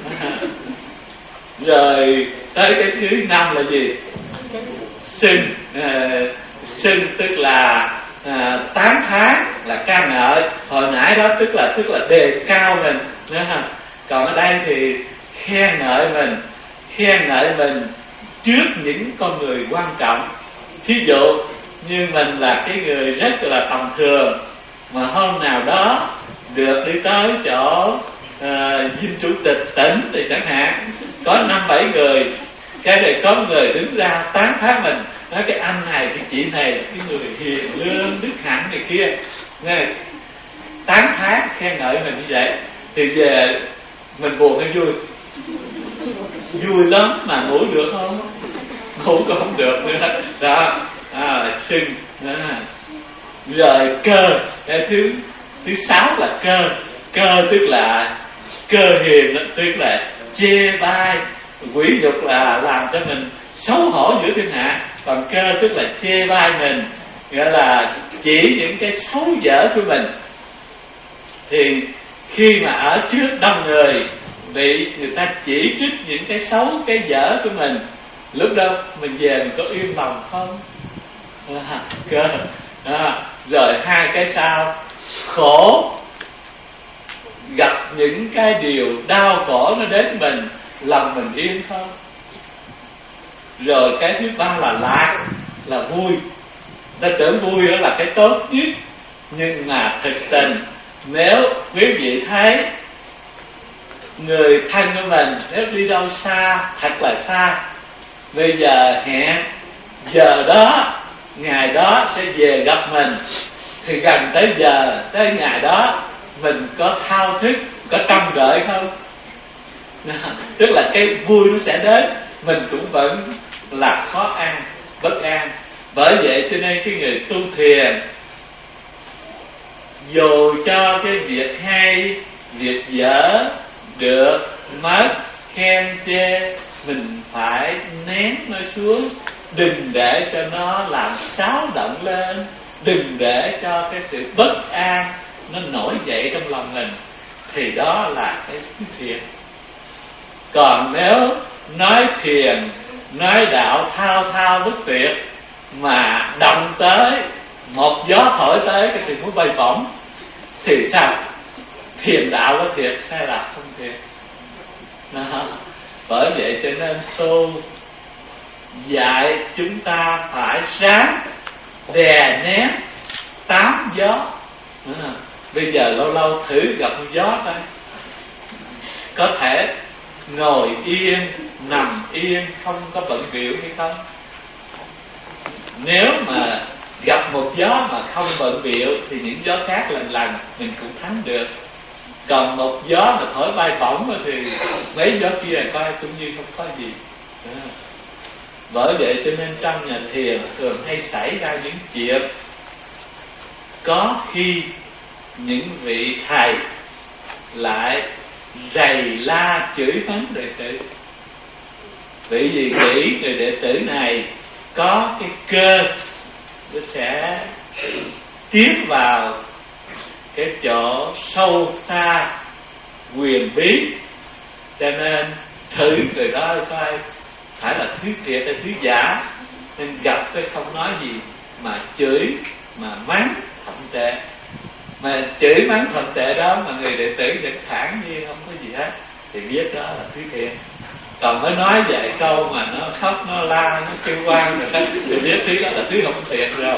Rồi tới cái thứ năm là gì? Xưng. À, xưng tức là à, tán thán, là ca ngợi. Hồi nãy đó tức là tức là đề cao mình. Đó. Còn ở đây thì khen ngợi mình, khen ngợi mình trước những con người quan trọng. Thí dụ như mình là cái người rất là tầm thường, mà hôm nào đó được đi tới chỗ uh, dinh chủ tịch tỉnh thì chẳng hạn, có năm bảy người, cái này có người đứng ra tán thán mình, nói cái anh này, cái chị này là cái người hiền lương đức hạnh này kia, nghe, tán thán khen ngợi mình như vậy, thì về mình buồn hay vui? Vui lắm, mà ngủ được không? Ngủ cũng không được nữa. Đó, à, xưng đó. Rồi cơ, cái thứ thứ sáu là cơ. Cơ tức là cơ hiền, tức là chê bai, quỷ nhục là làm cho mình xấu hổ giữa thiên hạ. Còn cơ tức là chê bai mình, nghĩa là chỉ những cái xấu dở của mình. Thì khi mà ở trước đông người bị người ta chỉ trích những cái xấu, cái dở của mình, lúc đó mình về mình có yên lòng không? À, cơ. À, rồi hai cái sau, khổ, gặp những cái điều đau khổ nó đến mình, lòng mình yên không? Rồi cái thứ ba là lạc, là vui. Ta tưởng vui đó là cái tốt nhất, nhưng mà thực tình nếu quý vị thấy người thân của mình nếu đi đâu xa, thật là xa, bây giờ hẹn giờ đó, ngày đó sẽ về gặp mình, thì gần tới giờ, tới ngày đó mình có thao thức, có trông đợi không? Tức là cái vui nó sẽ đến, mình cũng vẫn là khó an, bất an. Bởi vậy cho nên cái người tu thiền, dù cho cái việc hay, việc dở, được, mất, khen chê, mình phải nén nó xuống, đừng để cho nó làm xáo động lên, đừng để cho cái sự bất an nó nổi dậy trong lòng mình, thì đó là cái thiền. Còn nếu nói thiền, nói đạo thao thao bất tuyệt, mà động tới một gió thổi tới cái thì muốn bay bổng, thì sao? Thiền đạo có thiệt hay là không thiệt? Đó. Bởi vậy cho nên tu dạy chúng ta phải ráng đè nén tám gió. Đó. Bây giờ lâu lâu thử gặp gió thôi, có thể ngồi yên, nằm yên, không có bận biểu hay không? Nếu mà gặp một gió mà không bận biểu thì những gió khác lần lần mình cũng thắng được. Còn một gió mà thổi bay bổng thì mấy gió kia coi cũng như không có gì. Đó. Bởi vậy cho nên trong nhà thiền thường hay xảy ra những chuyện, có khi những vị thầy lại rầy la chửi mắng đệ tử. Bởi vì nghĩ người đệ tử này có cái cơ nó sẽ tiến vào cái chỗ sâu xa quyền bí, cho nên thử người đó coi phải là thứ thiệt hay thứ giả, nên gặp tôi không nói gì mà chửi, mà mắng thậm tệ. Mà chửi mắng thậm tệ đó mà người đệ tử vẫn thản nhiên không có gì hết, thì biết đó là thứ thiệt. Còn mới nói vài câu mà nó khóc, nó la, nó kêu oan rồi đó, thì biết thứ đó là thứ không thiệt rồi.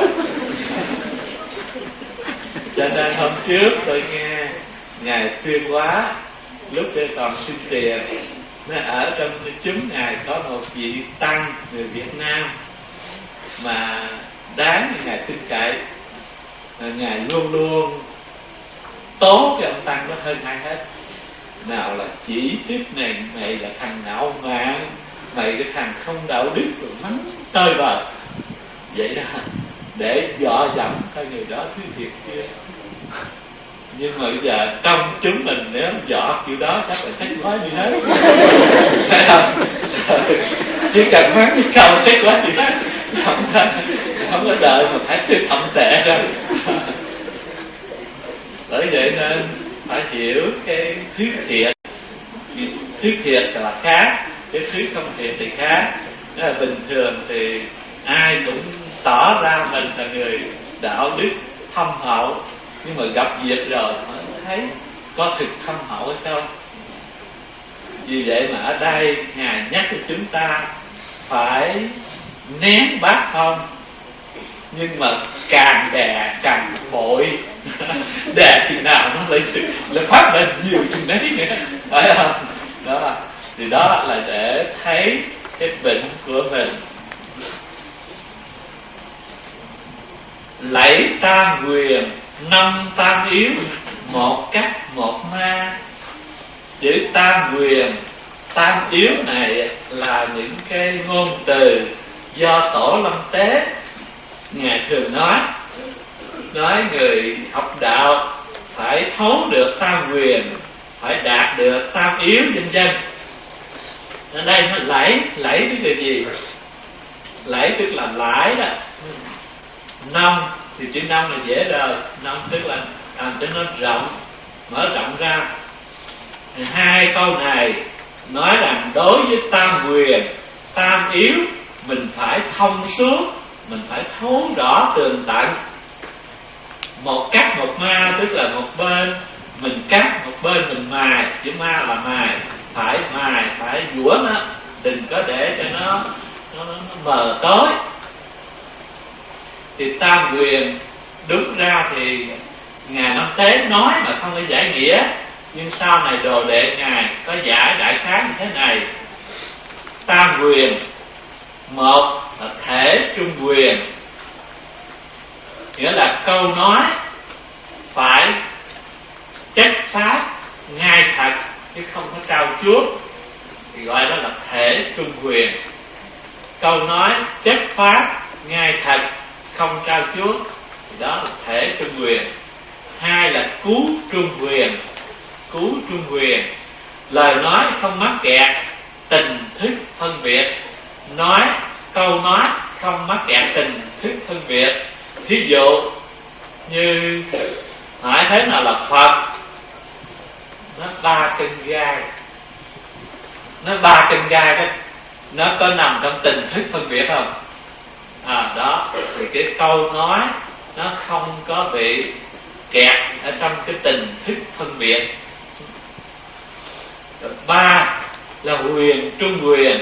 Cho nên hôm trước tôi nghe Ngài tuyên hóa lúc tôi còn xin tiền, Nó ở trong chúng ngài có một vị tăng người Việt Nam mà đáng ngài tin cậy, ngài luôn luôn tố cái ông tăng đó hơn ai hết. Nào là chỉ trích này, mày là thằng ngạo mạn, mày cái thằng không đạo đức, rồi mắng tơi bời vậy đó, để dọ dẫm coi người đó thứ thiệt kia. Nhưng mà bây giờ trong chúng mình nếu dọ kiểu đó chắc là sách quá gì hết, phải không? Chỉ cần mắng cái câu sách quá gì hết, không có, không có đợi mà phải thuyết thậm tệ đâu. Bởi vậy nên phải hiểu cái thuyết thiệt. Thuyết thiệt là khác, cái thuyết không thiệt thì khác. Đó là bình thường thì ai cũng tỏ ra mình là người đạo đức thâm hậu, nhưng mà gặp việc rồi mới thấy có thực thâm hậu hay không. Vì vậy mà ở đây ngài nhắc cho chúng ta phải nén bát phong, nhưng mà càng đè càng bội. Đè chừng nào nó lại là phát lên nhiều chừng đấy nữa, phải không? Đó, thì đó là để thấy cái bệnh của mình. Lẫy tam quyền, năm tam yếu, một cách một ma. Chữ tam quyền, tam yếu này là những cái ngôn từ do Tổ Lâm Tế ngài thường nói. Nói người học đạo phải thấu được tam quyền, phải đạt được tam yếu vân vân. Ở đây nó lẫy, lẫy tức là gì? Lẫy tức là lãi đó. Năm thì chữ năm là dễ rồi, năm tức là làm cho nó rộng, mở rộng ra. Hai câu này nói rằng đối với tam quyền, tam yếu mình phải thông suốt, mình phải thấu rõ tường tận. Một cắt một ma tức là một bên mình cắt, một bên mình mài. Chữ ma là mài, phải mài, phải dũa nó, đừng có để cho nó nó, nó, nó mờ tối. Thì tam quyền đúng ra thì ngài Năm Tế nói mà không có giải nghĩa, nhưng sau này đồ đệ ngài có giải đại khái như thế này. Tam quyền, một là thể trung quyền, nghĩa là câu nói phải chất phát ngay thật chứ không có trao chuốt, thì gọi đó là thể trung quyền. Câu nói chất phát ngay thật không trao chuốt thì đó là thể trung quyền. Hai là cú trung quyền. Cú trung quyền, lời nói không mắc kẹt tình thức phân biệt. Nói câu nói không mắc kẹt tình thức phân biệt. Thí dụ như hỏi thế nào là Phật, nó ba cân gai, nó ba cân gai đó, nó có nằm trong tình thức phân biệt không? À đó, thì cái câu nói nó không có bị kẹt ở trong cái tình thức phân biệt. Ba là quyền trung quyền,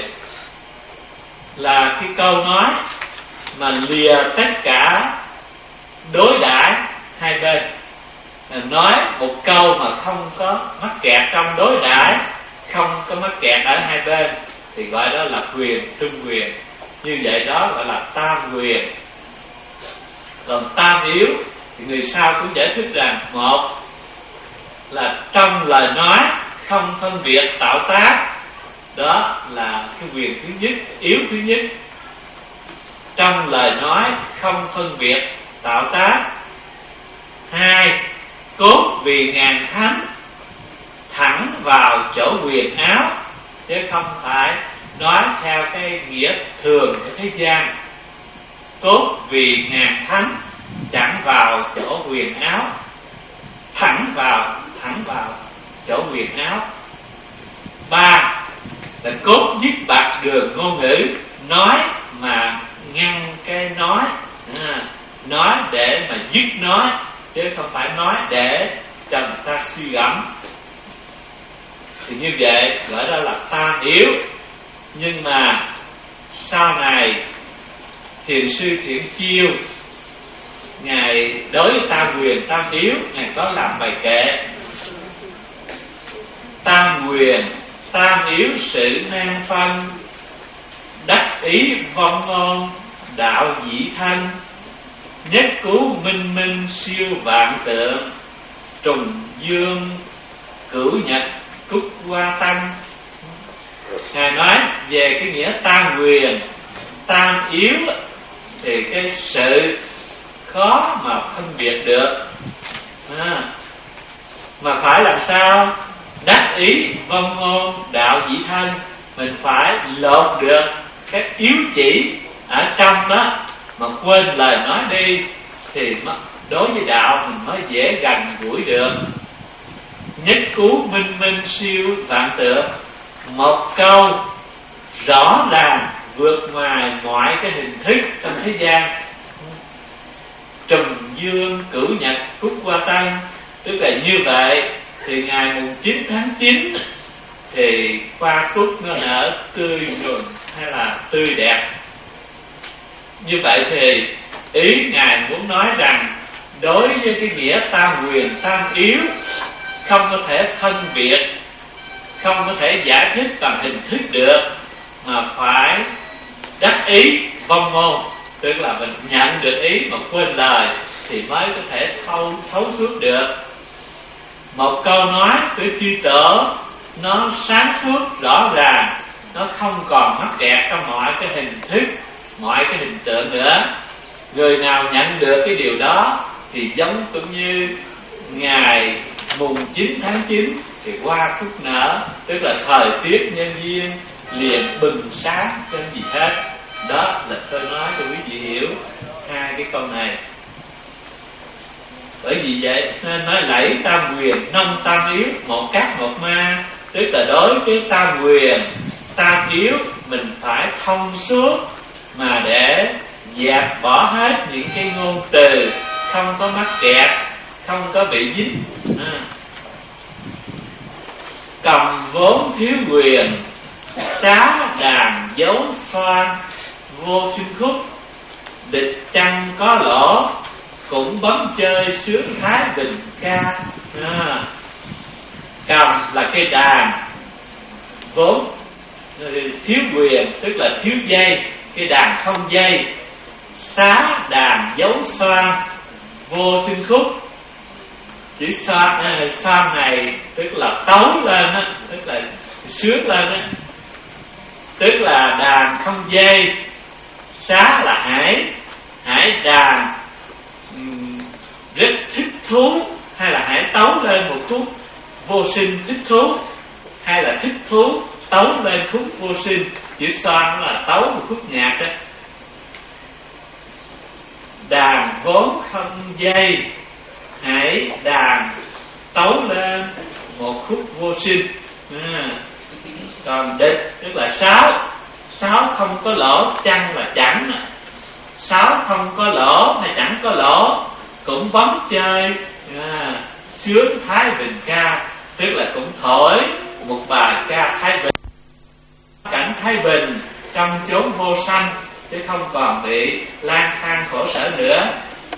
là cái câu nói mà lìa tất cả đối đãi hai bên. Nói một câu mà không có mắc kẹt trong đối đãi, không có mắc kẹt ở hai bên, thì gọi đó là quyền trung quyền. Như vậy đó gọi là tam quyền. Còn tam yếu thì người sau cũng giải thích rằng, một là trong lời nói không phân biệt tạo tác, đó là cái quyền thứ nhất, yếu thứ nhất. Trong lời nói không phân biệt tạo tác. Hai, cốt vì ngàn thánh, thẳng vào chỗ quyền áo, chứ không phải nói theo cái nghĩa thường của thế gian. Cốt vì ngàn thánh, chẳng vào chỗ quyền áo, thẳng vào, thẳng vào chỗ quyền áo. Ba là cốt dứt bạc đường ngôn ngữ, nói mà ngăn cái nói, à, nói để mà dứt nói, chứ không phải nói để cho người ta suy gẫm. Thì như vậy gọi đó là tam yếu. Nhưng mà sau này Thiền sư Thiện Chiêu, ngài đối với tam quyền tam yếu, ngài có làm bài kệ. Tam quyền tam yếu sự nan phân, đắc ý vong ngôn đạo dĩ thanh, nhất cứu minh minh siêu vạn tượng, trùng dương cửu nhật cúc hoa tăng. Ngài nói về cái nghĩa tam quyền tam yếu thì cái sự khó mà phân biệt được, à, mà phải làm sao đắc ý vong ngôn đạo dĩ thanh, mình phải lột được cái yếu chỉ ở trong đó mà quên lời nói đi, thì đối với đạo mình mới dễ gần gũi được. Nhất cứu minh minh siêu vạn tượng, một câu rõ ràng vượt ngoài mọi cái hình thức trong thế gian. Trùng dương cửu nhật cúc hoa tăng, tức là như vậy thì ngày mùng chín tháng chín thì hoa cúc nó nở tươi nhuần hay là tươi đẹp. Như vậy thì ý Ngài muốn nói rằng đối với cái nghĩa tam quyền tam yếu không có thể phân biệt, không có thể giải thích bằng hình thức được, mà phải đắc ý vong ngôn, tức là mình nhận được ý mà quên lời thì mới có thể thấu, thấu suốt được. Một câu nói của chư tổ nó sáng suốt rõ ràng, nó không còn mắc kẹt trong mọi cái hình thức, mọi cái hình tượng nữa. Người nào nhận được cái điều đó thì giống cũng như ngày mùng chín tháng chín thì hoa cúc nở, tức là thời tiết nhân duyên liền bừng sáng trên gì hết. Đó là tôi nói cho quý vị hiểu hai cái câu này. Bởi vì vậy nên nói lẫy tam quyền nông tam yếu, một cát một ma, tức là đối với tam quyền tam yếu mình phải thông suốt mà để dẹp bỏ hết những cái ngôn từ không có mắc kẹt, không có bị dính. À. Cầm vốn thiếu quyền, xá đàn dấu xoan, vô sinh khúc, địch chăng có lỗ, cũng bấm chơi sướng thái bình ca. À. Cầm là cây đàn, vốn thiếu quyền tức là thiếu dây, cây đàn không dây. Xá đàn dấu xoan, vô sinh khúc, chữ xoan, xoan này tức là tấu lên á, tức là sướng lên á, tức là đàn không dây. Xá là hải, hải đàn um, rất thích thú, hay là hải tấu lên một khúc vô sinh thích thú, hay là thích thú tấu lên khúc vô sinh. Chữ xoan là tấu một khúc nhạc đó. Đàn vốn không dây, hãy đàn tấu lên một khúc vô sinh. À. Còn địch tức là sáo, sáo không có lỗ, chăng là chẳng. Sáo không có lỗ hay chẳng có lỗ, cũng bấm chơi. À. Sướng thái bình ca, tức là cũng thổi một bài ca thái bình, cảnh thái bình trong chốn vô sanh, chứ không còn bị lang thang khổ sở nữa.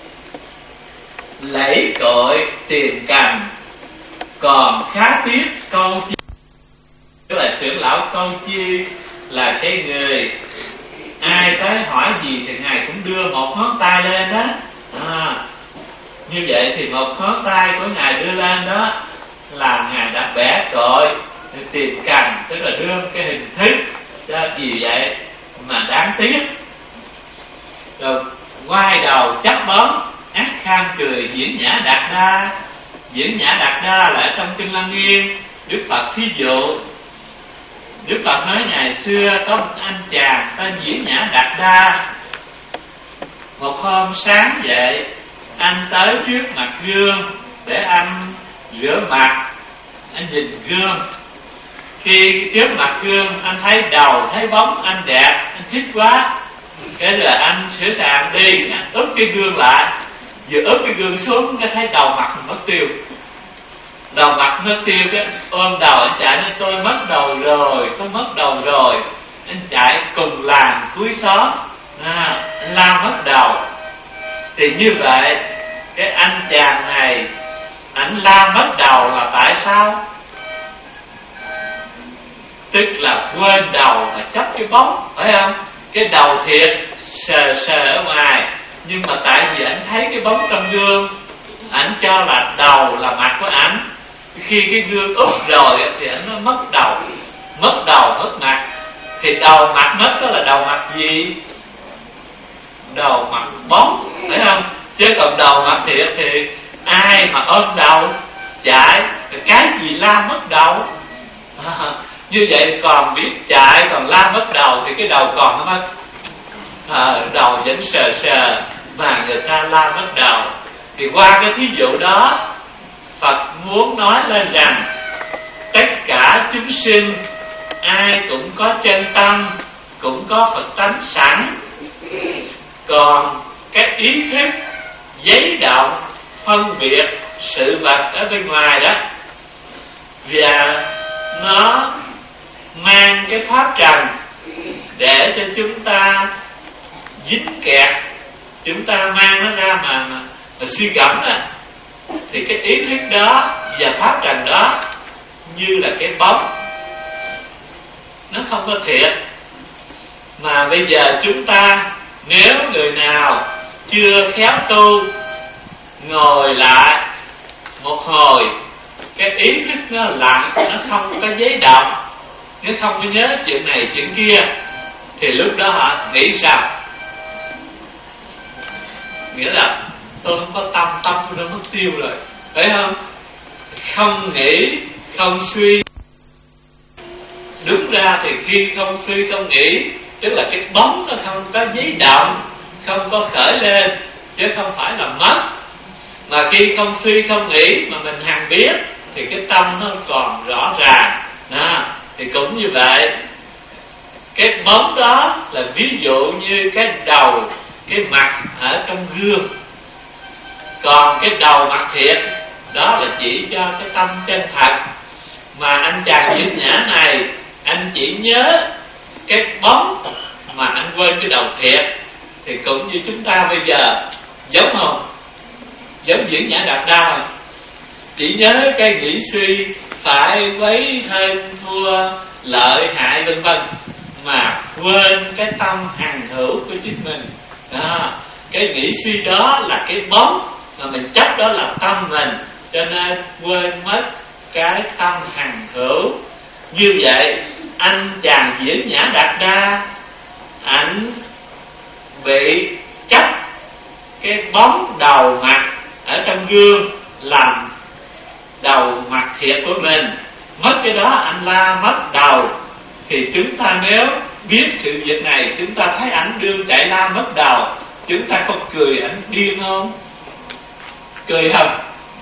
Lẫy cội tiền cành, còn khá tiếc câu chi. Tức là trưởng lão câu chi là cái người ai tới hỏi gì thì Ngài cũng đưa một ngón tay lên đó. À, như vậy thì một ngón tay của Ngài đưa lên đó là Ngài đã bẻ cội tiền cành, tức là đưa cái hình thức. Cho vì vậy mà đáng tiếc. Rồi quay đầu chấp bóng, ác kham cười diễn nhã đạt đa. Diễn nhã đạt đa là ở trong Kinh Lăng Nghiêm. Đức Phật thí dụ, Đức Phật nói ngày xưa có một anh chàng tên Diễn Nhã Đạt Đa. Một hôm sáng dậy, anh tới trước mặt gương để anh rửa mặt. Anh nhìn gương, khi trước mặt gương anh thấy đầu thấy bóng anh đẹp, anh thích quá. Cái rồi anh sửa soạn đi, anh úp cái gương lại. Vừa úp cái gương xuống cái thấy đầu mặt mình mất tiêu. Đầu mặt mất tiêu, cái ôm đầu anh chạy nói tôi mất đầu rồi, tôi mất đầu rồi. Anh chạy cùng làng cuối xóm, à, anh lao mất đầu. Thì như vậy cái anh chàng này ảnh lao mất đầu là tại sao? tức là quên đầu mà chấp cái bóng, phải không? Cái đầu thiệt sờ sờ ở ngoài, nhưng mà tại vì ảnh thấy cái bóng trong gương, ảnh cho là đầu là mặt của ảnh. Khi cái gương úp rồi thì ảnh nó mất đầu, mất đầu mất mặt. Thì đầu mặt mất đó là đầu mặt gì? Đầu mặt bóng, phải không? Chứ còn đầu mặt thiệt thì ai mà ôm đầu chạy, cái gì la mất đầu. À, như vậy còn biết chạy còn la mất đầu thì cái đầu còn mất. À, đầu vẫn sờ sờ mà người ta la mất đầu. Thì qua cái thí dụ đó, Phật muốn nói lên rằng tất cả chúng sinh ai cũng có chân tâm, cũng có Phật tánh sẵn. Còn cái ý thức giấy động phân biệt sự vật ở bên ngoài đó, và nó mang cái pháp trần để cho chúng ta dính kẹt, chúng ta mang nó ra mà, mà, mà suy gẫm đó. Thì cái ý thức đó và pháp trần đó như là cái bóng, nó không có thiệt. Mà bây giờ chúng ta, nếu người nào chưa khéo tu, ngồi lại một hồi, cái ý thức nó lặng, nó không có giấy động, nó không có nhớ chuyện này chuyện kia, thì lúc đó họ nghĩ sao? Nghĩa là tôi không có tâm, tâm tôi đã mất tiêu rồi, phải không? Không nghĩ, không suy. Đúng ra thì khi không suy không nghĩ, tức là cái bóng nó không có giấy động, không có khởi lên, chứ không phải là mất. Mà khi không suy không nghĩ mà mình hằng biết thì cái tâm nó còn rõ ràng. Đó, thì cũng như vậy. Cái bóng đó là ví dụ như cái đầu, cái mặt ở trong gương. Còn cái đầu mặt thiệt, đó là chỉ cho cái tâm chân thật. Mà anh chàng diễn nhã này, anh chỉ nhớ cái bóng mà anh quên cái đầu thiệt. Thì cũng như chúng ta bây giờ, giống không? Giống diễn nhã Đạt Đa không? Chỉ nhớ cái nghĩ suy phải quấy hơn thua lợi hại vân vân, mà quên cái tâm hằng hữu của chính mình. Đó, cái nghĩ suy đó là cái bóng mà mình chấp đó là tâm mình, cho nên quên mất cái tâm hằng hữu. Như vậy anh chàng diễn nhã Đạt Đa, ảnh bị chấp cái bóng đầu mặt ở trong gương làm đầu mặt thiệt của mình. Mất cái đó anh la mất đầu. Thì chúng ta nếu biết sự việc này, chúng ta thấy ảnh đương chạy la mất đầu, chúng ta có cười ảnh điên không? Cười không?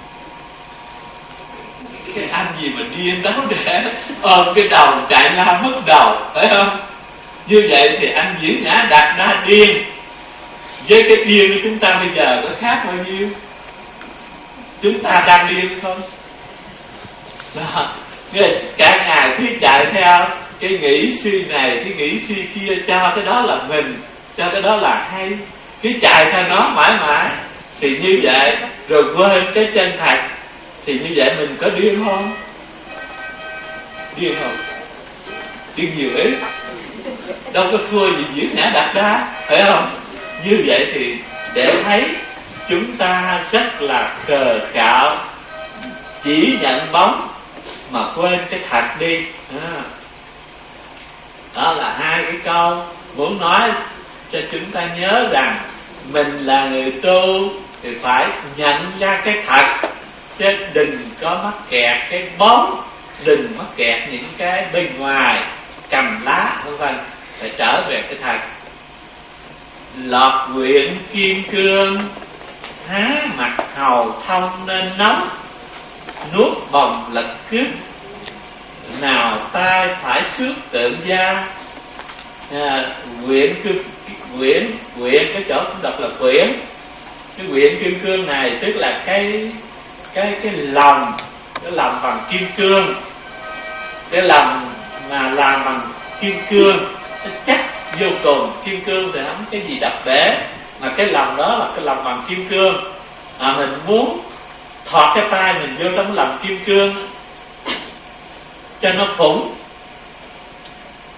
Cái anh gì mà điên đó để ôm cái đầu chạy la mất đầu, phải không? Như vậy thì anh diễn nhã Đạt Đa điên. Với cái điên của chúng ta bây giờ có khác bao nhiêu? Chúng ta đang điên không? Đó. Cả ngày cứ chạy theo cái nghĩ suy này, cái nghĩ suy kia, cho cái đó là mình, cho cái đó là hay, cứ chạy theo nó mãi mãi. Thì như vậy rồi quên cái chân thật. Thì như vậy mình có điên không? Điên không? Điên nhiều ít, đâu có thua gì diễn nhã Đạt Đa, phải không? Như vậy thì để thấy chúng ta rất là khờ khạo, chỉ nhận bóng mà quên cái thật đi. À, đó là hai cái câu muốn nói cho chúng ta nhớ rằng mình là người tu thì phải nhận ra cái thật, chứ đừng có mắc kẹt cái bóng, đừng mắc kẹt những cái bên ngoài cầm lá vân vân, phải trở về cái thật. Lọt quyện kim cương, há mặt hầu thông nên nóng, nuốt bồng lật cướp, nào tai phải xước tượng da. À, quyện cương, quyện quyện cái chỗ cũng đọc là quyện. Cái quyện kim cương này tức là cái cái cái lòng, cái lòng bằng kim cương. Cái lòng mà làm bằng kim cương nó chắc vô cùng. Kim cương thì không cái gì đập bể, mà cái lòng đó là cái lòng bằng kim cương. À, mình muốn thọt cái tay mình vô trong lòng kim cương cho nó phủng,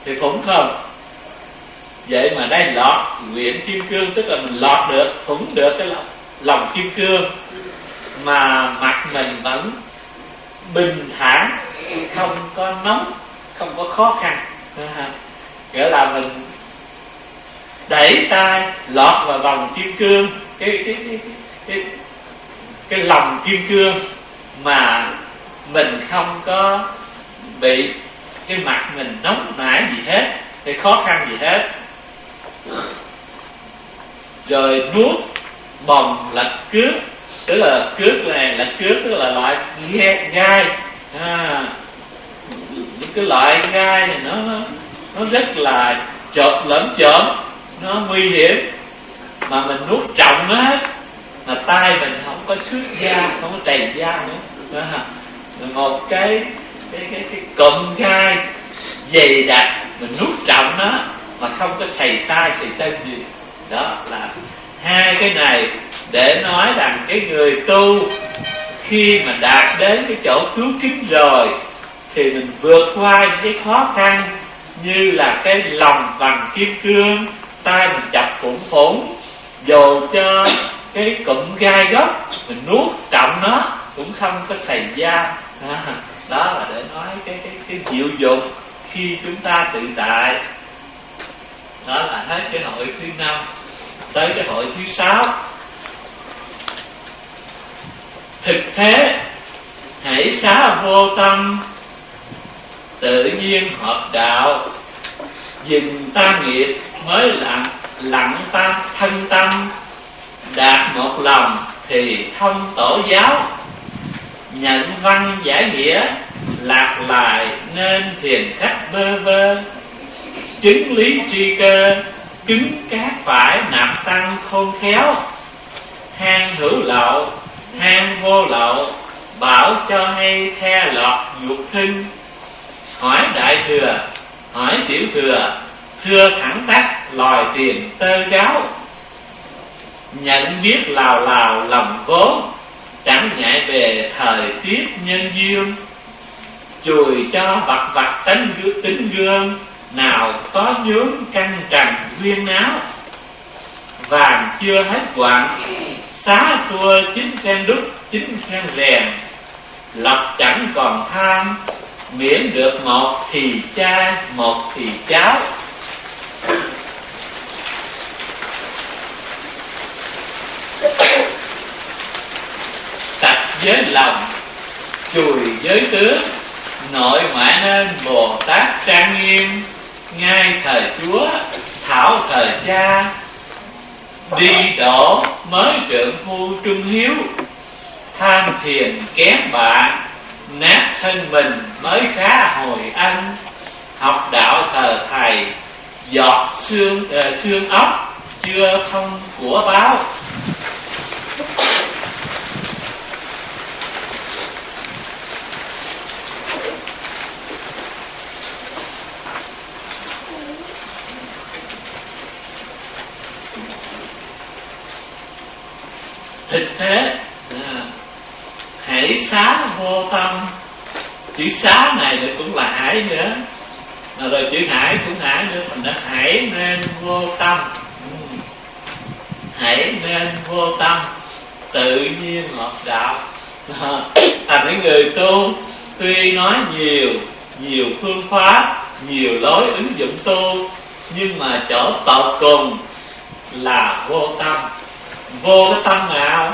thì thủng không. Vậy mà đây lọt quyện kim cương, tức là mình lọt được, thủng được cái lòng, lòng kim cương, mà mặt mình vẫn bình thản, không có nóng, không có khó khăn. Nghĩa là mình đẩy tay lọt vào vòng kim cương, cái cái cái cái cái, cái lòng kim cương, mà mình không có bị cái mặt mình nóng nảy gì hết, cái khó khăn gì hết. Rồi nuốt bồng lạch cước, tức là cước này là cước, tức là loại gai, gai. À, những cái loại gai này nó nó rất là chộp lẫn chộm, nó nguy hiểm, mà mình nuốt trọng á, mà tay mình không có xước da, không có trầy da nữa. À, một cái cái cái cái cụm gai dày đặc mình nuốt trọng nó, mà không có xầy tay xầy chân gì. Đó là hai cái này để nói rằng cái người tu khi mà đạt đến cái chỗ cứu kính rồi thì mình vượt qua những cái khó khăn, như là cái lòng bằng kim cương, tay mình chặt phủng phủng, dù cho cái cụm gai gốc mình nuốt trọng nó cũng không có xầy da. À, đó là để nói cái cái cái diệu dụng khi chúng ta tự tại. Đó là hết cái hội thứ năm, tới cái hội thứ sáu. Thực thế hãy xá vô tâm, tự nhiên hợp đạo, dừng tam nghiệp mới lặng lặng tam thân tâm, đạt một lòng thì thông tổ giáo, nhận văn giải nghĩa lạc lại nên thiền khách bơ vơ, chứng lý tri cơ cứng cát phải nạp tăng khôn khéo, hang hữu lậu hang vô lậu bảo cho hay the lọt dục thinh, hỏi đại thừa hỏi tiểu thừa thưa thẳng tắc lòi tiền tơ gáo, nhận biết lào lào lòng vốn chẳng ngại về thời tiết nhân duyên, chùi cho vặt vặt tánh gương tính gương nào có nhướng căng trần nguyên áo, vàng chưa hết quặng xá thua chín khen đúc chín khen rèn, lập chẳng còn tham miễn được một thì cha một thì cháu. Tạch giới lòng chùi giới tướng, nội ngoại nên Bồ Tát trang nghiêm, ngay thời Chúa thảo thời cha, đi đổ mới trượng phu trung hiếu, tham thiền kém bạn nát thân mình mới khá hồi anh, học đạo thờ thầy giọt xương uh, xương ốc chưa không của báo. Thực thế à, hãy xá vô tâm. Chữ xá này thì cũng là hãy nữa, mà rồi chữ hãy cũng hãy nữa, mình đã hãy nên vô tâm. Hãy nên vô tâm, tự nhiên hợp đạo. Thành những người tu tuy nói nhiều nhiều phương pháp, nhiều lối ứng dụng tu, nhưng mà chỗ tột cùng là vô tâm. Vô cái tâm nào?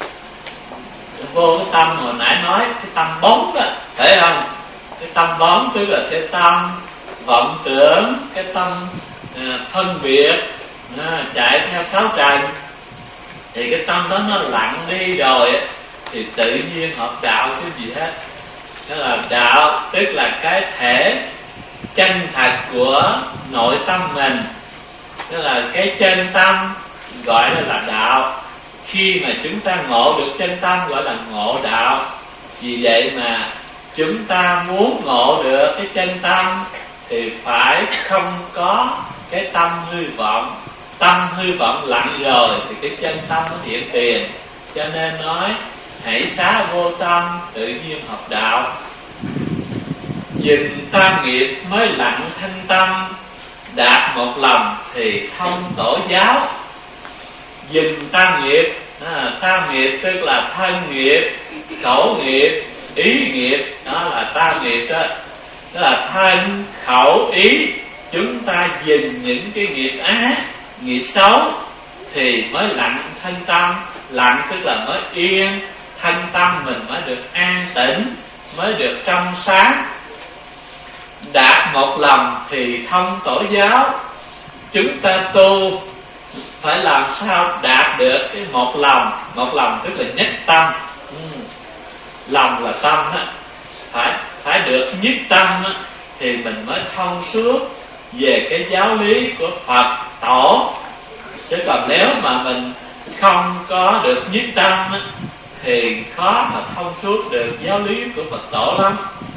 Vô cái tâm hồi nãy nói, cái tâm bóng đó, phải không? Cái tâm bóng tức là cái tâm vọng tưởng, cái tâm à, phân biệt, à, chạy theo sáu trần. Thì cái tâm đó nó lặng đi rồi thì tự nhiên hợp đạo cái gì hết. Đó là đạo, tức là cái thể chân thật của nội tâm mình, tức là cái chân tâm, gọi đó là đạo. Khi mà chúng ta ngộ được chân tâm gọi là ngộ đạo. Vì vậy mà chúng ta muốn ngộ được cái chân tâm thì phải không có cái tâm hư vọng. Tâm hư vọng lặng rồi thì cái chân tâm nó hiện tiền. Cho nên nói hãy xá vô tâm, tự nhiên hợp đạo. dừng tam nghiệp mới lặng thanh tâm, đạt một lòng thì thông tổ giáo. Dừng tam nghiệp, à, tam nghiệp tức là thân nghiệp, khẩu nghiệp, ý nghiệp, đó là tam nghiệp đó. Đó là thân, khẩu, ý. Chúng ta dừng những cái nghiệp ác, nghiệp xấu thì mới lặng thanh tâm. Lặng tức là mới yên, thanh tâm mình mới được an tĩnh, mới được trong sáng. Đạt một lòng thì thông tổ giáo. Chúng ta tu phải làm sao đạt được cái một lòng. Một lòng tức là nhất tâm. ừ. Lòng là tâm á, phải phải được nhất tâm á, thì mình mới thông suốt về cái giáo lý của Phật tổ. Chứ còn nếu mà mình không có được nhất tâm á, thì khó mà thông suốt được giáo lý của Phật tổ lắm.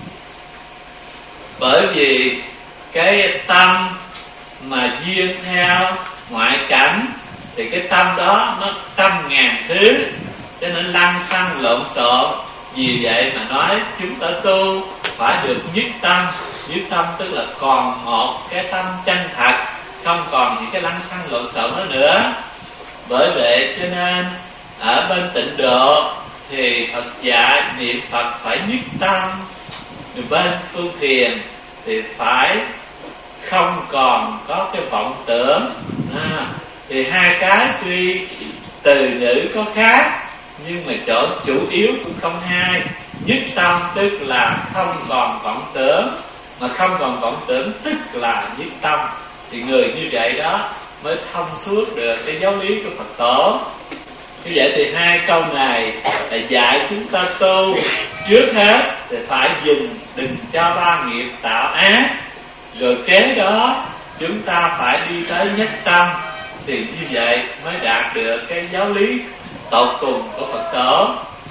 Bởi vì cái tâm mà duyên theo ngoại cảnh thì cái tâm đó nó trăm ngàn thứ, cho nên lăng xăng lộn xộn. Vì vậy mà nói chúng ta tu phải được nhất tâm. Nhất tâm tức là còn một cái tâm chân thật, không còn những cái lăng xăng lộn xộn đó nữa. Bởi vậy cho nên ở bên tịnh độ thì Phật dạy niệm Phật phải nhất tâm. Rồi bên tu thiền thì phải không còn có cái vọng tưởng. à, Thì hai cái tuy từ ngữ có khác, nhưng mà chỗ chủ yếu cũng không hai. Nhất tâm tức là không còn vọng tưởng, mà không còn vọng tưởng tức là nhất tâm. Thì người như vậy đó mới thông suốt được cái giáo lý của Phật tổ. Như vậy thì hai câu này là dạy chúng ta tu. Trước hết thì phải dừng, đừng cho ba nghiệp tạo ác. Rồi kế đó chúng ta phải đi tới nhất tâm. Thì như vậy mới đạt được cái giáo lý tột cùng của Phật tổ.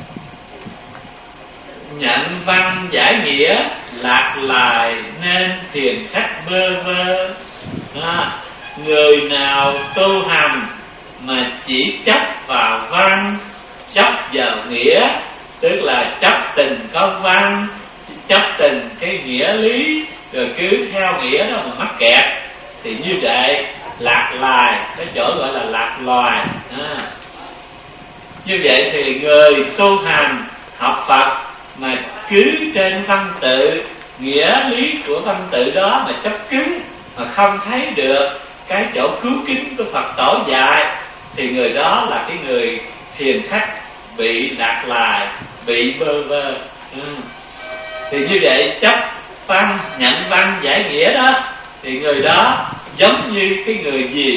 Nhận văn giải nghĩa, lạc lại nên thiền khách bơ vơ. à, Người nào tu hành mà chỉ chấp vào văn, chấp vào nghĩa, tức là chấp tình có văn, chấp tình cái nghĩa lý, rồi cứ theo nghĩa đó mà mắc kẹt, thì như vậy lạc loài, cái chỗ gọi là lạc loài. à. Như vậy thì người tu hành học Phật mà cứ trên văn tự, nghĩa lý của văn tự đó mà chấp cứng, mà không thấy được cái chỗ cứu kính của Phật tổ dạy, thì người đó là cái người thiền khách bị lạc loài, bị bơ vơ. ừ. Thì như vậy chấp văn, nhận văn giải nghĩa đó, thì người đó giống như cái người gì?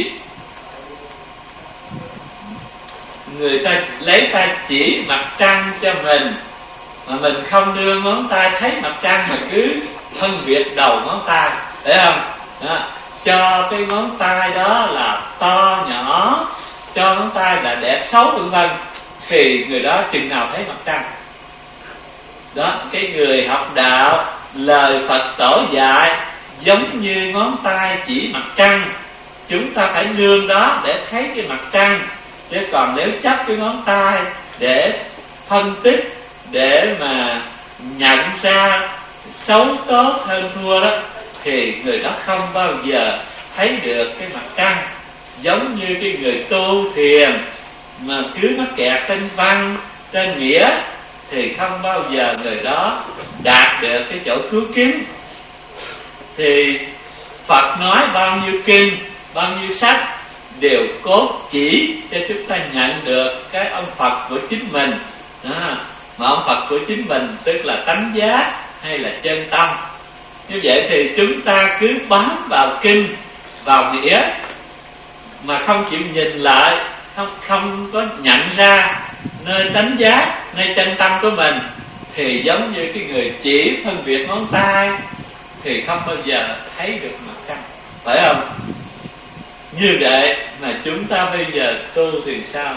Người ta lấy tay chỉ mặt trăng cho mình, mà mình không đưa ngón tay thấy mặt trăng, mà cứ phân biệt đầu ngón tay, thấy không? Đó. Cho cái ngón tay đó là to nhỏ, cho ngón tay là đẹp xấu vân vân, thì người đó chừng nào thấy mặt trăng. Đó, cái người học đạo, lời Phật tổ dạy giống như ngón tay chỉ mặt trăng, chúng ta phải nương đó để thấy cái mặt trăng. Chứ còn nếu chấp cái ngón tay để phân tích, để mà nhận ra xấu tốt hơn thua đó, thì người đó không bao giờ thấy được cái mặt trăng. Giống như cái người tu thiền mà cứ mắc kẹt trên văn, trên nghĩa, thì không bao giờ người đó đạt được cái chỗ cứu kính. Thì Phật nói bao nhiêu kinh, bao nhiêu sách đều cốt chỉ cho chúng ta nhận được cái ông Phật của chính mình. à, Mà ông Phật của chính mình tức là tánh giác hay là chân tâm. Như vậy thì chúng ta cứ bám vào kinh, vào nghĩa, mà không chịu nhìn lại, không, không có nhận ra nơi tánh giác, nơi chân tâm của mình, thì giống như cái người chỉ phân biệt ngón tay, thì không bao giờ thấy được mặt trăng, phải không? Như vậy mà chúng ta bây giờ tu thì sao?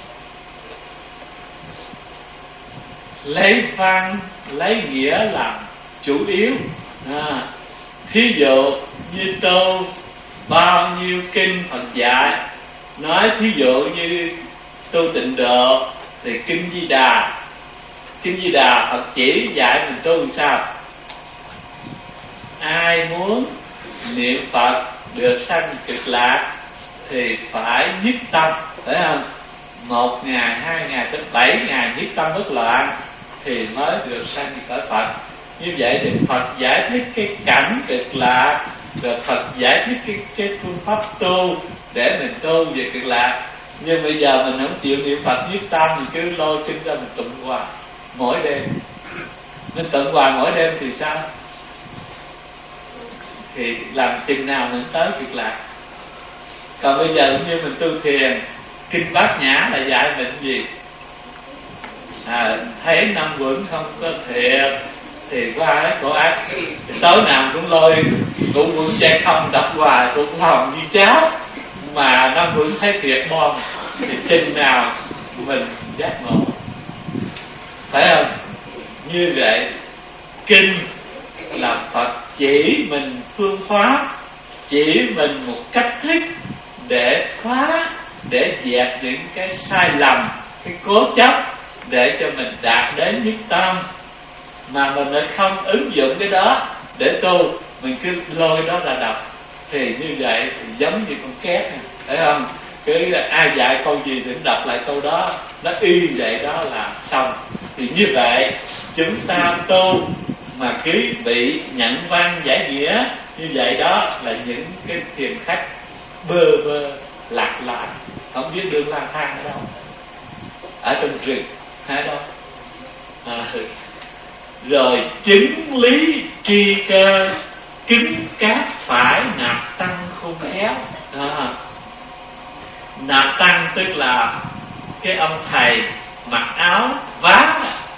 Lấy văn, lấy nghĩa làm chủ yếu. à, Thí dụ như tu bao nhiêu kinh Phật dạy, nói thí dụ như tu tịnh độ thì kinh Di Đà, kinh Di Đà Phật chỉ dạy mình tu làm sao? ai muốn niệm Phật được sanh cực lạc thì phải nhất tâm, phải không? Một ngày, hai ngày, tới bảy ngày nhất tâm bất loạn thì mới được sanh cõi Phật. Như vậy thì Phật giải thích cái cảnh cực lạc, rồi Phật giải thích cái, cái phương pháp tu để mình tu về cực lạc. Nhưng bây giờ mình không chịu niệm Phật nhất tâm, mình cứ lôi kinh ra mình tụng hoài mỗi đêm. Mình tụng hoài mỗi đêm thì sao? Thì làm chừng nào mình tới cực lạc? Còn bây giờ cũng như mình tu thiền, kinh Bát Nhã là dạy mình gì? À, thấy năm quẩn không có thiệt thì qua cái khổ ác, tối nào cũng lôi cũng cũng chạy không đập hoài cũng lòng như cháo, mà năm quẩn thấy thiệt bon thì chừng nào mình giác ngộ, phải không? Như vậy kinh là Phật chỉ mình phương pháp, chỉ mình một cách thức để phá, để dẹp những cái sai lầm, cái cố chấp, để cho mình đạt đến nhất tâm. Mà mình lại không ứng dụng cái đó để tu, mình cứ lôi đó ra đọc, thì như vậy thì giống như con két, phải không? Cứ ai dạy câu gì thì đọc lại câu đó, nó y vậy đó là xong. Thì như vậy chúng ta tu mà cứ bị nhận văn giải nghĩa như vậy, đó là những cái thiền khách bơ vơ lạc lạc, không biết đường lang thang ở đâu, ở trong rừng hay đâu. À, rồi chứng lý tri cơ, kính cát phải nạp tăng khôn khéo. À, nạp tăng tức là cái ông thầy mặc áo vá,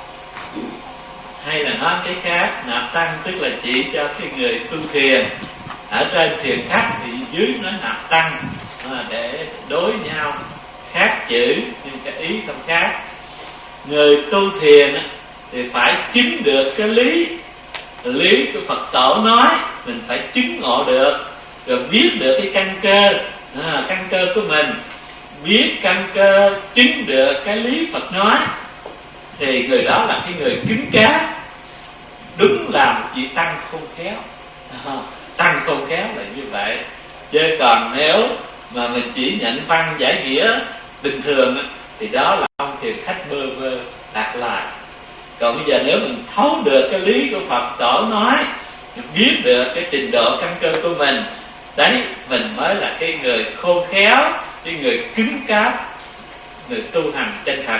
hay là nói cái khác, nạp tăng tức là chỉ cho cái người tu thiền. Ở trên thiền khách thì dưới nói nạp tăng, à, để đối nhau, khác chữ nhưng cái ý không khác. Người tu thiền thì phải chứng được cái lý, lý của Phật tổ nói mình phải chứng ngộ được, rồi biết được cái căn cơ, à, căn cơ của mình, biết căn cơ, chứng được cái lý Phật nói, thì người đó là cái người cứng cáp, đúng là một vị tăng khôn khéo. À, tăng khôn khéo là như vậy. Chứ còn nếu mà mình chỉ nhận văn giải nghĩa bình thường thì đó là ông thiền khách bơ vơ lạc lạc. Còn bây giờ nếu mình thấu được cái lý của Phật tổ nói, mình biết được cái trình độ căn cơ của mình, đấy mình mới là cái người khôn khéo, cái người cứng cáp, người tu hành chân thật.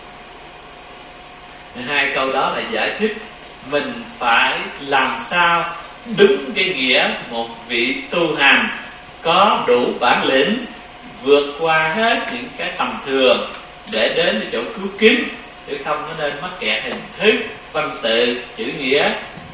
Hai câu đó là giải thích mình phải làm sao đúng cái nghĩa một vị tu hành có đủ bản lĩnh, vượt qua hết những cái tầm thường để đến cái chỗ cứu kính, để không có nên mắc kẹt hình thức, văn tự, chữ nghĩa.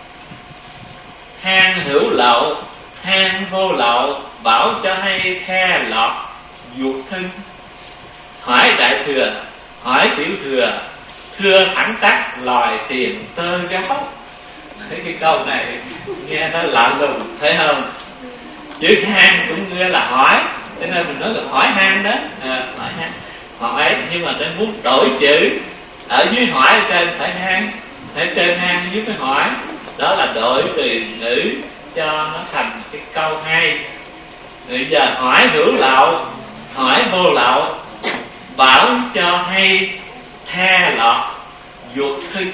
Hang hữu lậu, hang vô lậu, bảo cho hay khe lọt ruột thân. Hỏi đại thừa, hỏi tiểu thừa, thưa thẳng tắc lòi tiền tơ gáo. Thấy cái câu này nghe nó lạ lùng, thấy không? Chữ hang cũng nghe là hỏi, cho nên mình nói là hỏi hang đó, à, hỏi hang, hỏi. Nhưng mà tôi muốn đổi chữ, ở dưới hỏi, ở trên phải hang, ở trên hang dưới phải hỏi. Đó là đổi từ ngữ cho nó thành cái câu hay. Bây giờ hỏi hữu lậu, hỏi vô lậu, bảo cho hay tha lọt ruột thân.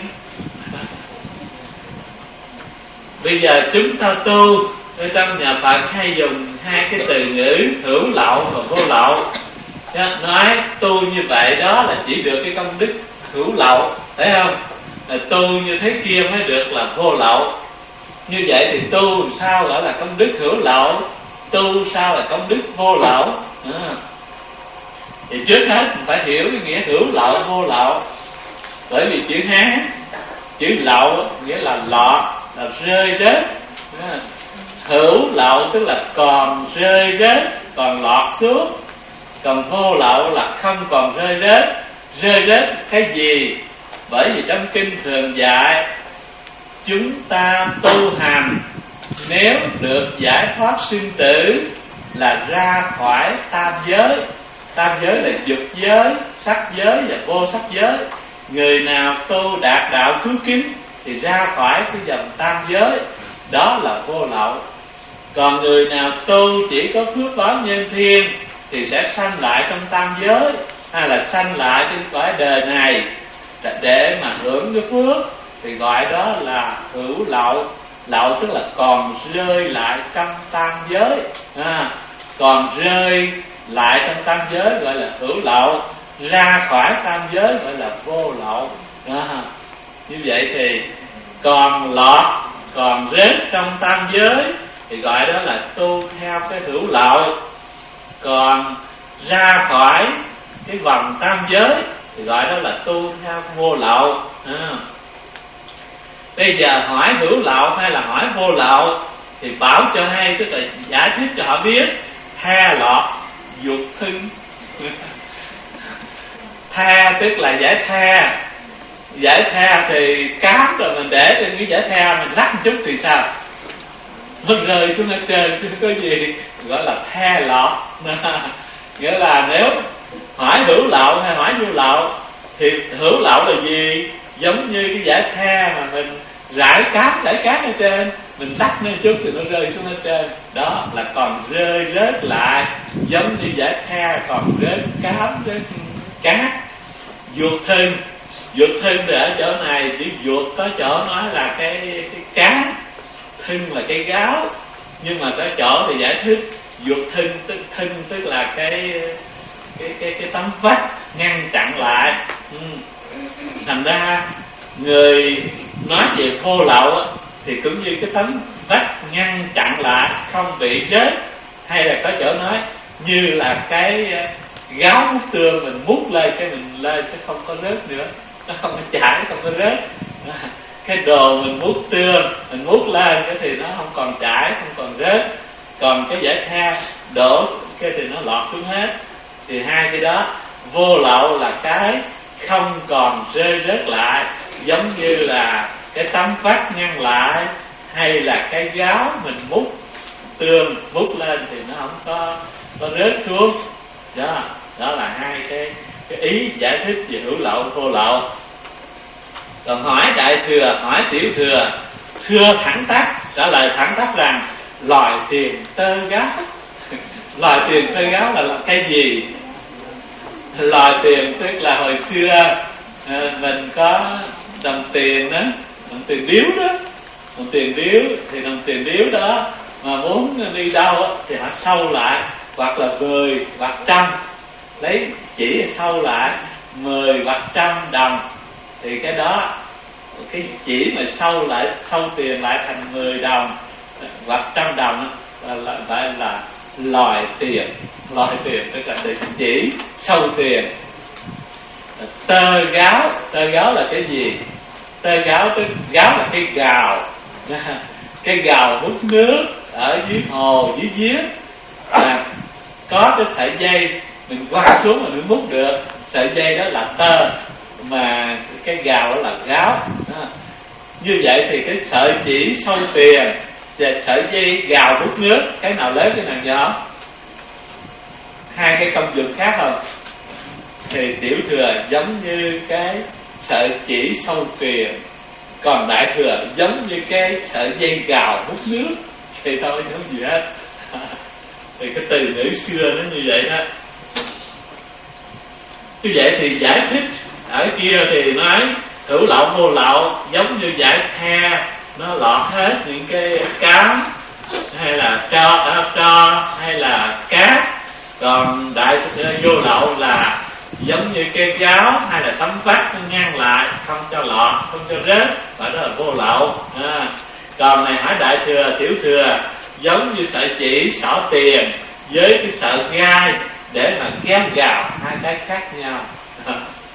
Bây giờ chúng ta tu ở trong nhà Phật hay dùng hai cái từ ngữ hữu lậu và vô lậu. Nói tu như vậy đó là chỉ được cái công đức hữu lậu, thấy không? Là tu như thế kia mới được là vô lậu. Như vậy thì tu sao gọi là công đức hữu lậu, tu sao là công đức vô lậu. À, thì trước hết mình phải hiểu cái nghĩa hữu lậu vô lậu. Bởi vì chữ Hán, chữ lậu nghĩa là lọt, là rơi rớt. À, hữu lậu tức là còn rơi rớt, còn lọt xuống. Còn vô lậu là không còn rơi rớt. Rơi rớt cái gì? Bởi vì trong kinh thường dạy chúng ta tu hành, nếu được giải thoát sinh tử là ra khỏi tam giới. Tam giới là dục giới, sắc giới và vô sắc giới. Người nào tu đạt đạo cứu kính thì ra khỏi cái dòng tam giới. đó là vô lậu. Còn người nào tu chỉ có phước báo nhân thiên thì sẽ sanh lại trong tam giới, hay là sanh lại trên cõi đời này để mà hưởng cái phước, thì gọi đó là hữu lậu. Lậu tức là còn rơi lại trong tam giới, à, còn rơi lại trong tam giới gọi là hữu lậu, ra khỏi tam giới gọi là vô lậu. À, như vậy thì còn lọt, còn rớt trong tam giới thì gọi đó là tu theo cái hữu lậu. Còn ra khỏi cái vòng tam giới thì gọi đó là tu theo vô lậu. À, bây giờ hỏi hữu lậu hay là hỏi vô lậu thì bảo cho hay, tức là giải thích cho họ biết. Tha lọt dục thưng. Tha tức là giải tha. Giải tha thì cám rồi mình để trên cái giải tha mình lắc một chút thì sao? Nó rơi xuống ở trên chứ có gì, gọi là tha lọt. Nghĩa là nếu hỏi hữu lậu hay hỏi vô lậu thì hữu lậu là gì? Giống như cái giải tha mà mình rải cám, rải cám ở trên, mình lắc lên chút thì nó rơi xuống ở trên. Đó là còn rơi rớt lại, giống như giải tha còn rớt cám, rớt cát. Ruột thân, ruột thân thì ở chỗ này chỉ ruột có chỗ nói là cái, cái cá, thân là cái gáo, nhưng mà có chỗ thì giải thích ruột thân tức thân tức là cái cái cái cái tấm vách ngăn chặn lại. Ừ. Thành ra người nói về vô lậu thì cũng như cái tấm vách ngăn chặn lại không bị rớt, hay là có chỗ nói như là cái gáo mút tương mình mút lên cái mình lên cái không có rớt nữa, nó không có chảy, không có rớt. Cái đồ mình mút tương mình mút lên cái thì nó không còn chảy, không còn rớt. Còn cái giải tha đổ cái thì nó lọt xuống hết. Thì hai cái đó, vô lậu là cái không còn rơi rớt lại, giống như là cái tấm vách ngăn lại, hay là cái gáo mình mút tương mút lên thì nó không có, có rớt xuống. Đó, đó là hai cái, cái ý giải thích về hữu lậu vô lậu. Còn hỏi đại thừa, hỏi tiểu thừa, thưa thẳng tắc, trả lời thẳng tắc rằng loài tiền tơ gáo. Loài tiền tơ gáo là, là cái gì? Loài tiền tức là hồi xưa à, mình có đồng tiền đó, đồng tiền điếu đó, đồng tiền điếu thì đồng tiền điếu đó mà muốn đi đâu thì họ sâu lại, hoặc là mười hoặc trăm, lấy chỉ sâu lại mười hoặc trăm đồng, thì cái đó cái chỉ mà sâu lại, sâu tiền lại thành mười đồng hoặc trăm đồng là là, là, là lòi tiền. Lòi tiền tức là chỉ sâu tiền. Tơ gáo, tơ gáo là cái gì? Tơ gáo tức gáo là cái gào, cái gào hút nước ở dưới hồ dưới giếng, à, có cái sợi dây mình quăng xuống mà mình múc được, sợi dây đó là tơ, mà cái gào đó là gáo. À, như vậy thì cái sợi chỉ sâu tiền và sợi dây gào hút nước, cái nào lớn cái nào nhỏ? Hai cái công dụng khác không? Thì tiểu thừa giống như cái sợi chỉ sâu tiền, còn đại thừa giống như cái sợi dây gào hút nước, thì thôi không gì hết. Thì cái từ ngữ xưa nó như vậy đó. Như vậy thì giải thích ở kia thì nói hữu lậu vô lậu giống như giải tha, nó lọt hết những cái cám hay là tro, tro hay là cát. Còn đại vô lậu là giống như cái gáo hay là tấm vách nó ngăn lại, không cho lọt, không cho rớt, và đó là vô lậu. À, còn này hỏi đại thừa, tiểu thừa giống như sợi chỉ xỏ tiền với cái sợi gai để mà gán gào, hai cái khác nhau. À,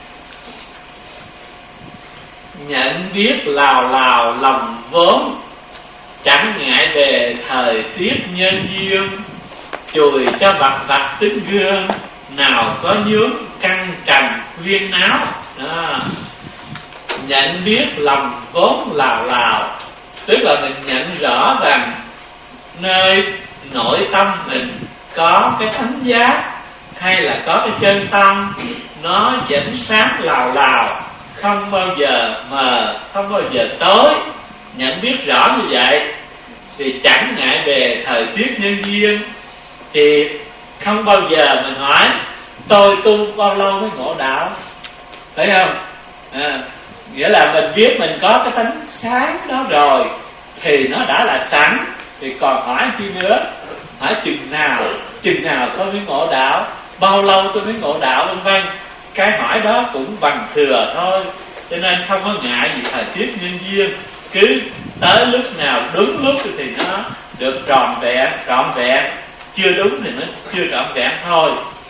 nhận biết lào lào lòng vốn, chẳng ngại về thời tiết nhân duyên, chùi cho vặt vặt tính gương, nào có nhướng căng trần khuyên náo. À, nhận biết lòng vốn lào lào tức là mình nhận rõ rằng nơi nội tâm mình có cái thánh giác hay là có cái chân tâm, nó vẫn sáng lào lào, không bao giờ mờ, không bao giờ tối. Nhận biết rõ như vậy thì chẳng ngại về thời tiết nhân duyên, thì không bao giờ mình hỏi tôi tu bao lâu mới ngộ đạo, phải không? À, nghĩa là mình biết mình có cái tánh sáng đó rồi thì nó đã là sẵn, thì còn hỏi chi nữa, hỏi chừng nào, chừng nào tôi mới ngộ đạo, bao lâu tôi mới ngộ đạo, vân vân. Cái hỏi đó cũng bằng thừa thôi, cho nên không có ngại gì thời tiết nhân duyên, cứ tới lúc nào đúng lúc thì nó được tròn vẹn, trọn vẹn, chưa đúng thì nó chưa trọn vẹn thôi.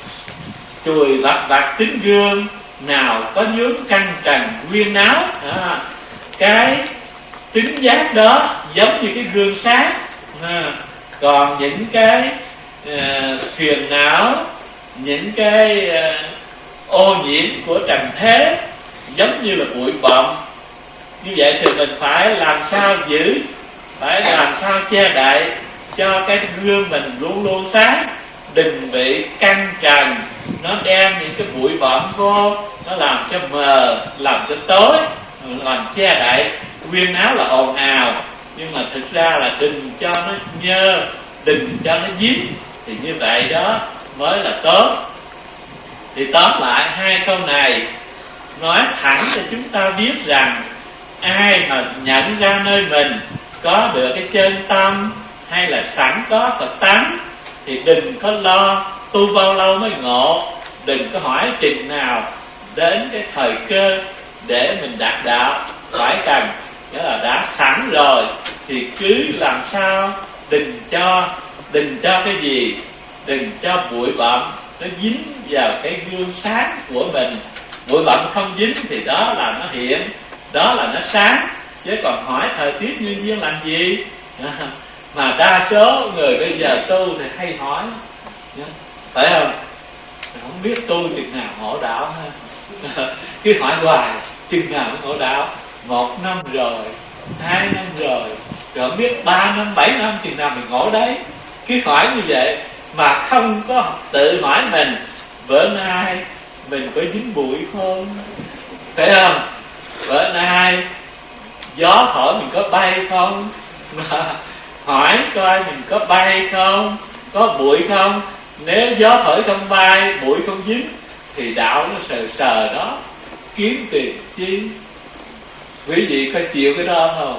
Chùi vặt vặt tính gương, nào có nhướng căn trần nguyên náo. À, cái tính giác đó giống như cái gương sáng, à, còn những cái uh, phiền não, những cái uh, ô nhiễm của trần thế giống như là bụi bặm. Như vậy thì mình phải làm sao giữ, phải làm sao che đậy cho cái gương mình luôn luôn sáng, đừng bị căn trần nó đem những cái bụi bặm vô, nó làm cho mờ, làm cho tối, làm che đậy. Quyên áo là ồn ào, nhưng mà thực ra là đừng cho nó nhơ, đừng cho nó dính, thì như vậy đó mới là tốt. Thì tóm lại hai câu này nói thẳng cho chúng ta biết rằng ai mà nhận ra nơi mình có được cái chân tâm hay là sẵn có Phật tánh thì đừng có lo tu bao lâu mới ngộ, đừng có hỏi chừng nào đến cái thời cơ để mình đạt đạo, phải cần nghĩa là đã sẵn rồi thì cứ làm sao đừng cho đừng cho cái gì, đừng cho bụi bặm nó dính vào cái gương sáng của mình. Bụi bặm không dính thì đó là nó hiện, đó là nó sáng, chứ còn hỏi thời tiết nhân duyên làm gì. Mà đa số người bây giờ tu thì hay hỏi, phải không? Không biết tu chừng nào ngộ đạo ha. Cứ hỏi hoài chừng nào mới ngộ đạo. Một năm rồi, hai năm rồi, rồi không biết ba năm, bảy năm chừng nào mình ngộ đấy. Cứ hỏi như vậy mà không có tự hỏi mình bữa nay mình có dính bụi không, phải không? Bữa nay gió thổi mình có bay không, mà hỏi coi mình có bay không, có bụi không. Nếu gió thổi không bay, bụi không dính thì đạo nó sờ sờ đó, kiếm tiền chi. Quý vị có chịu cái đó không?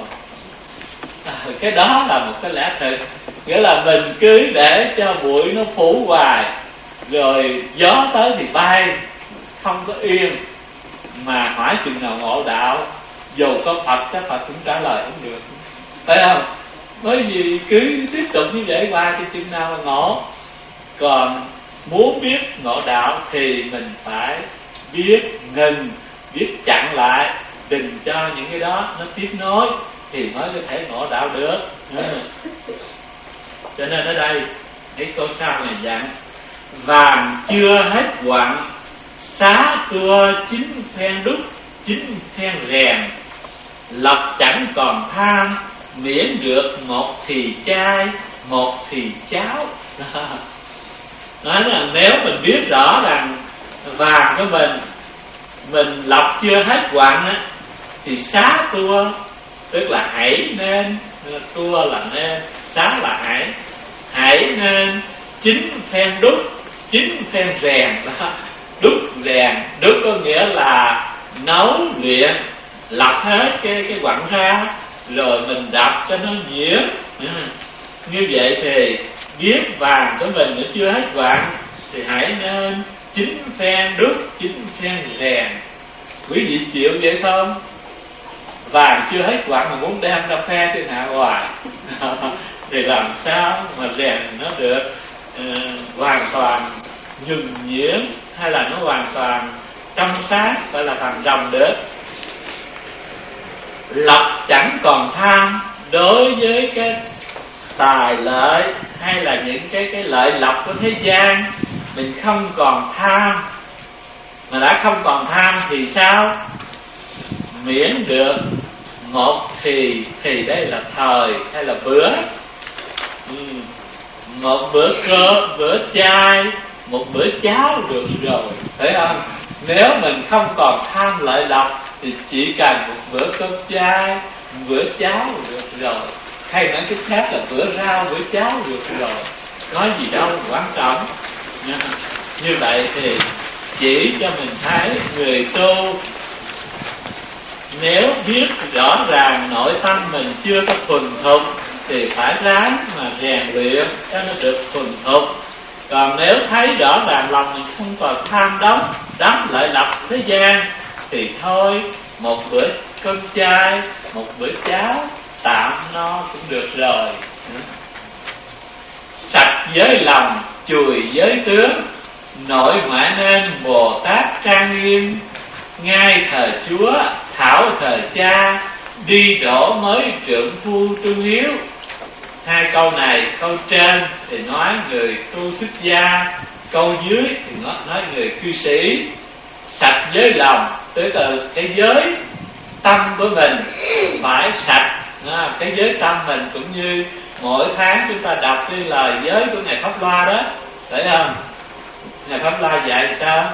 À, cái đó là một cái lẽ thật. Nghĩa là mình cứ để cho bụi nó phủ hoài, rồi gió tới thì bay, không có yên. Mà hỏi chừng nào ngộ đạo, dù có Phật chắc Phật cũng trả lời không được, phải không? Bởi vì cứ tiếp tục như vậy hoài thì chừng nào mà ngộ. Còn muốn biết ngộ đạo thì mình phải biết ngừng, biết chặn lại, đừng cho những cái đó nó tiếp nối thì mới có thể ngộ đạo được. Cho nên ở đây cái câu sau này dặn: vàng chưa hết quặng, xá cưa chín phen đúc, chín phen rèn. Lộc chẳng còn tham, miễn được một thì chai, một thì cháo. Nói là nếu mình biết rõ rằng vàng của mình mình lọc chưa hết quặng á, thì xá tua, tức là hãy nên, tua là nên, xá là hãy, hãy nên chín phen đúc, chín phen rèn. Đúc rèn, đúc có nghĩa là nấu luyện, lọc hết cái cái quặng ra, rồi mình đập cho nó nhiễm. Như vậy thì biết vàng của mình nó chưa hết quặng thì hãy nên chín phen đúc, chín phen rèn. Quý vị chịu vậy không? Vàng chưa hết quặng mà muốn đem ra phe thiên hạ hoài thì làm sao mà rèn nó được uh, hoàn toàn nhuần nhuyễn, hay là nó hoàn toàn trong sáng, gọi là thành rồng được. Lộc chẳng còn tham, đối với cái tài lợi hay là những cái cái lợi lộc của thế gian mình không còn tham. Mà đã không còn tham thì sao? Miễn được một thì, thì đây là thời hay là bữa, ừ. một bữa cơm, bữa chay, một bữa cháo được rồi, thấy không? Nếu mình không còn tham lợi lộc thì chỉ cần một bữa cơm chay, một bữa cháo được rồi. hay nói cách khác là bữa rau bữa cháo được rồi, có gì đâu quan trọng. Như vậy thì chỉ cho mình thấy người tu nếu biết rõ ràng nội tâm mình chưa có thuần thục thì phải ráng mà rèn luyện cho nó được thuần thục. Còn nếu thấy rõ ràng lòng mình không còn tham đắm đắm lợi lập thế gian thì thôi, một bữa cơm chay, một bữa cháo tạm no cũng được rồi. Sạch giới lòng, chùi giới tướng, nội ngoại nên Bồ Tát trang nghiêm. Ngai thờ Chúa, thảo thờ cha, đi đổ mới trượng phu trung hiếu. Hai câu này, câu trên thì nói người tu xuất gia, câu dưới thì nói, nói người cư sĩ. Sạch giới lòng, tức là cái giới tâm của mình phải sạch. À, cái giới tâm mình cũng như mỗi tháng chúng ta đọc cái lời giới của Ngài Pháp Loa đó, phải không? Ngài Pháp Loa dạy sao?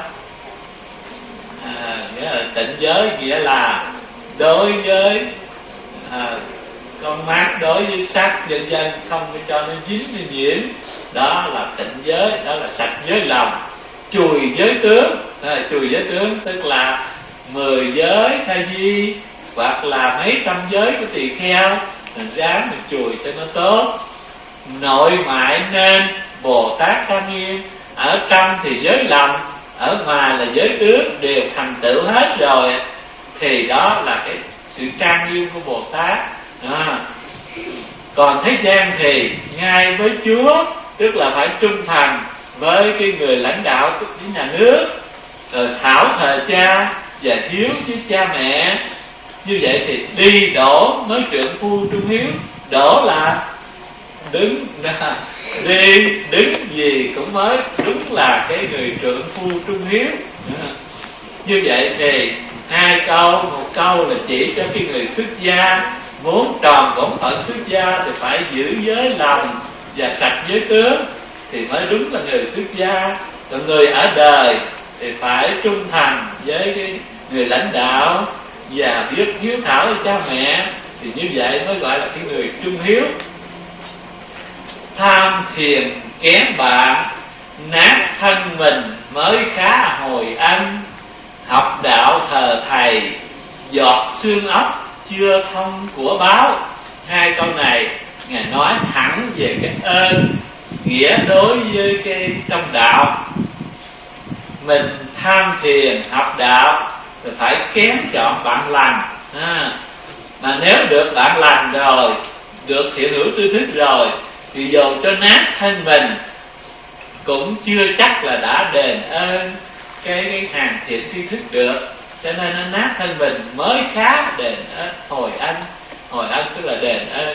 À, nghĩa là tịnh giới nghĩa là đối với à, con mắt, đối với sắc vân vân, không có cho nó dính nó nhiễm, đó là tịnh giới, đó là sạch giới lòng. Chùi giới tướng, à, chùi giới tướng tức là mười giới sa di hoặc là mấy trăm giới của tỳ kheo, mình ráng mình chùi cho nó tốt. Nội ngoại nên Bồ Tát trang nghiêm, ở trong thì giới lòng, ở ngoài là giới tướng đều thành tựu hết rồi thì đó là cái sự trang nghiêm của Bồ Tát. À, còn thế gian thì ngay với Chúa, tức là phải trung thành với cái người lãnh đạo của nhà nước, rồi thảo thờ cha và hiếu với cha mẹ. Như vậy thì đi đổ mới trượng phu trung hiếu. Đổ là đứng, đi đứng gì cũng mới đúng là cái người trượng phu trung hiếu. Như vậy thì hai câu, một câu là chỉ cho cái người xuất gia muốn tròn bổn phận xuất gia thì phải giữ giới lòng và sạch giới tướng thì mới đúng là người xuất gia. Còn người ở đời thì phải trung thành với cái người lãnh đạo và biết hiếu thảo với cha mẹ, thì như vậy mới gọi là cái người trung hiếu. Tham thiền kén bạn, nát thân mình mới khá hồi anh. Học đạo thờ thầy, giọt xương ốc chưa thông của báo. Hai câu này Ngài nói thẳng về cái ơn nghĩa đối với cái trong đạo. Mình tham thiền học đạo thì phải kén chọn bạn lành. À, mà nếu được bạn lành rồi, được thiện hữu tư thức rồi, thì dù cho nát thân mình cũng chưa chắc là đã đền ơn cái, cái hàng thiện tri thức được. Cho nên nó nát thân mình mới khá đền ơn hồi ân. Hồi ân tức là đền ơn.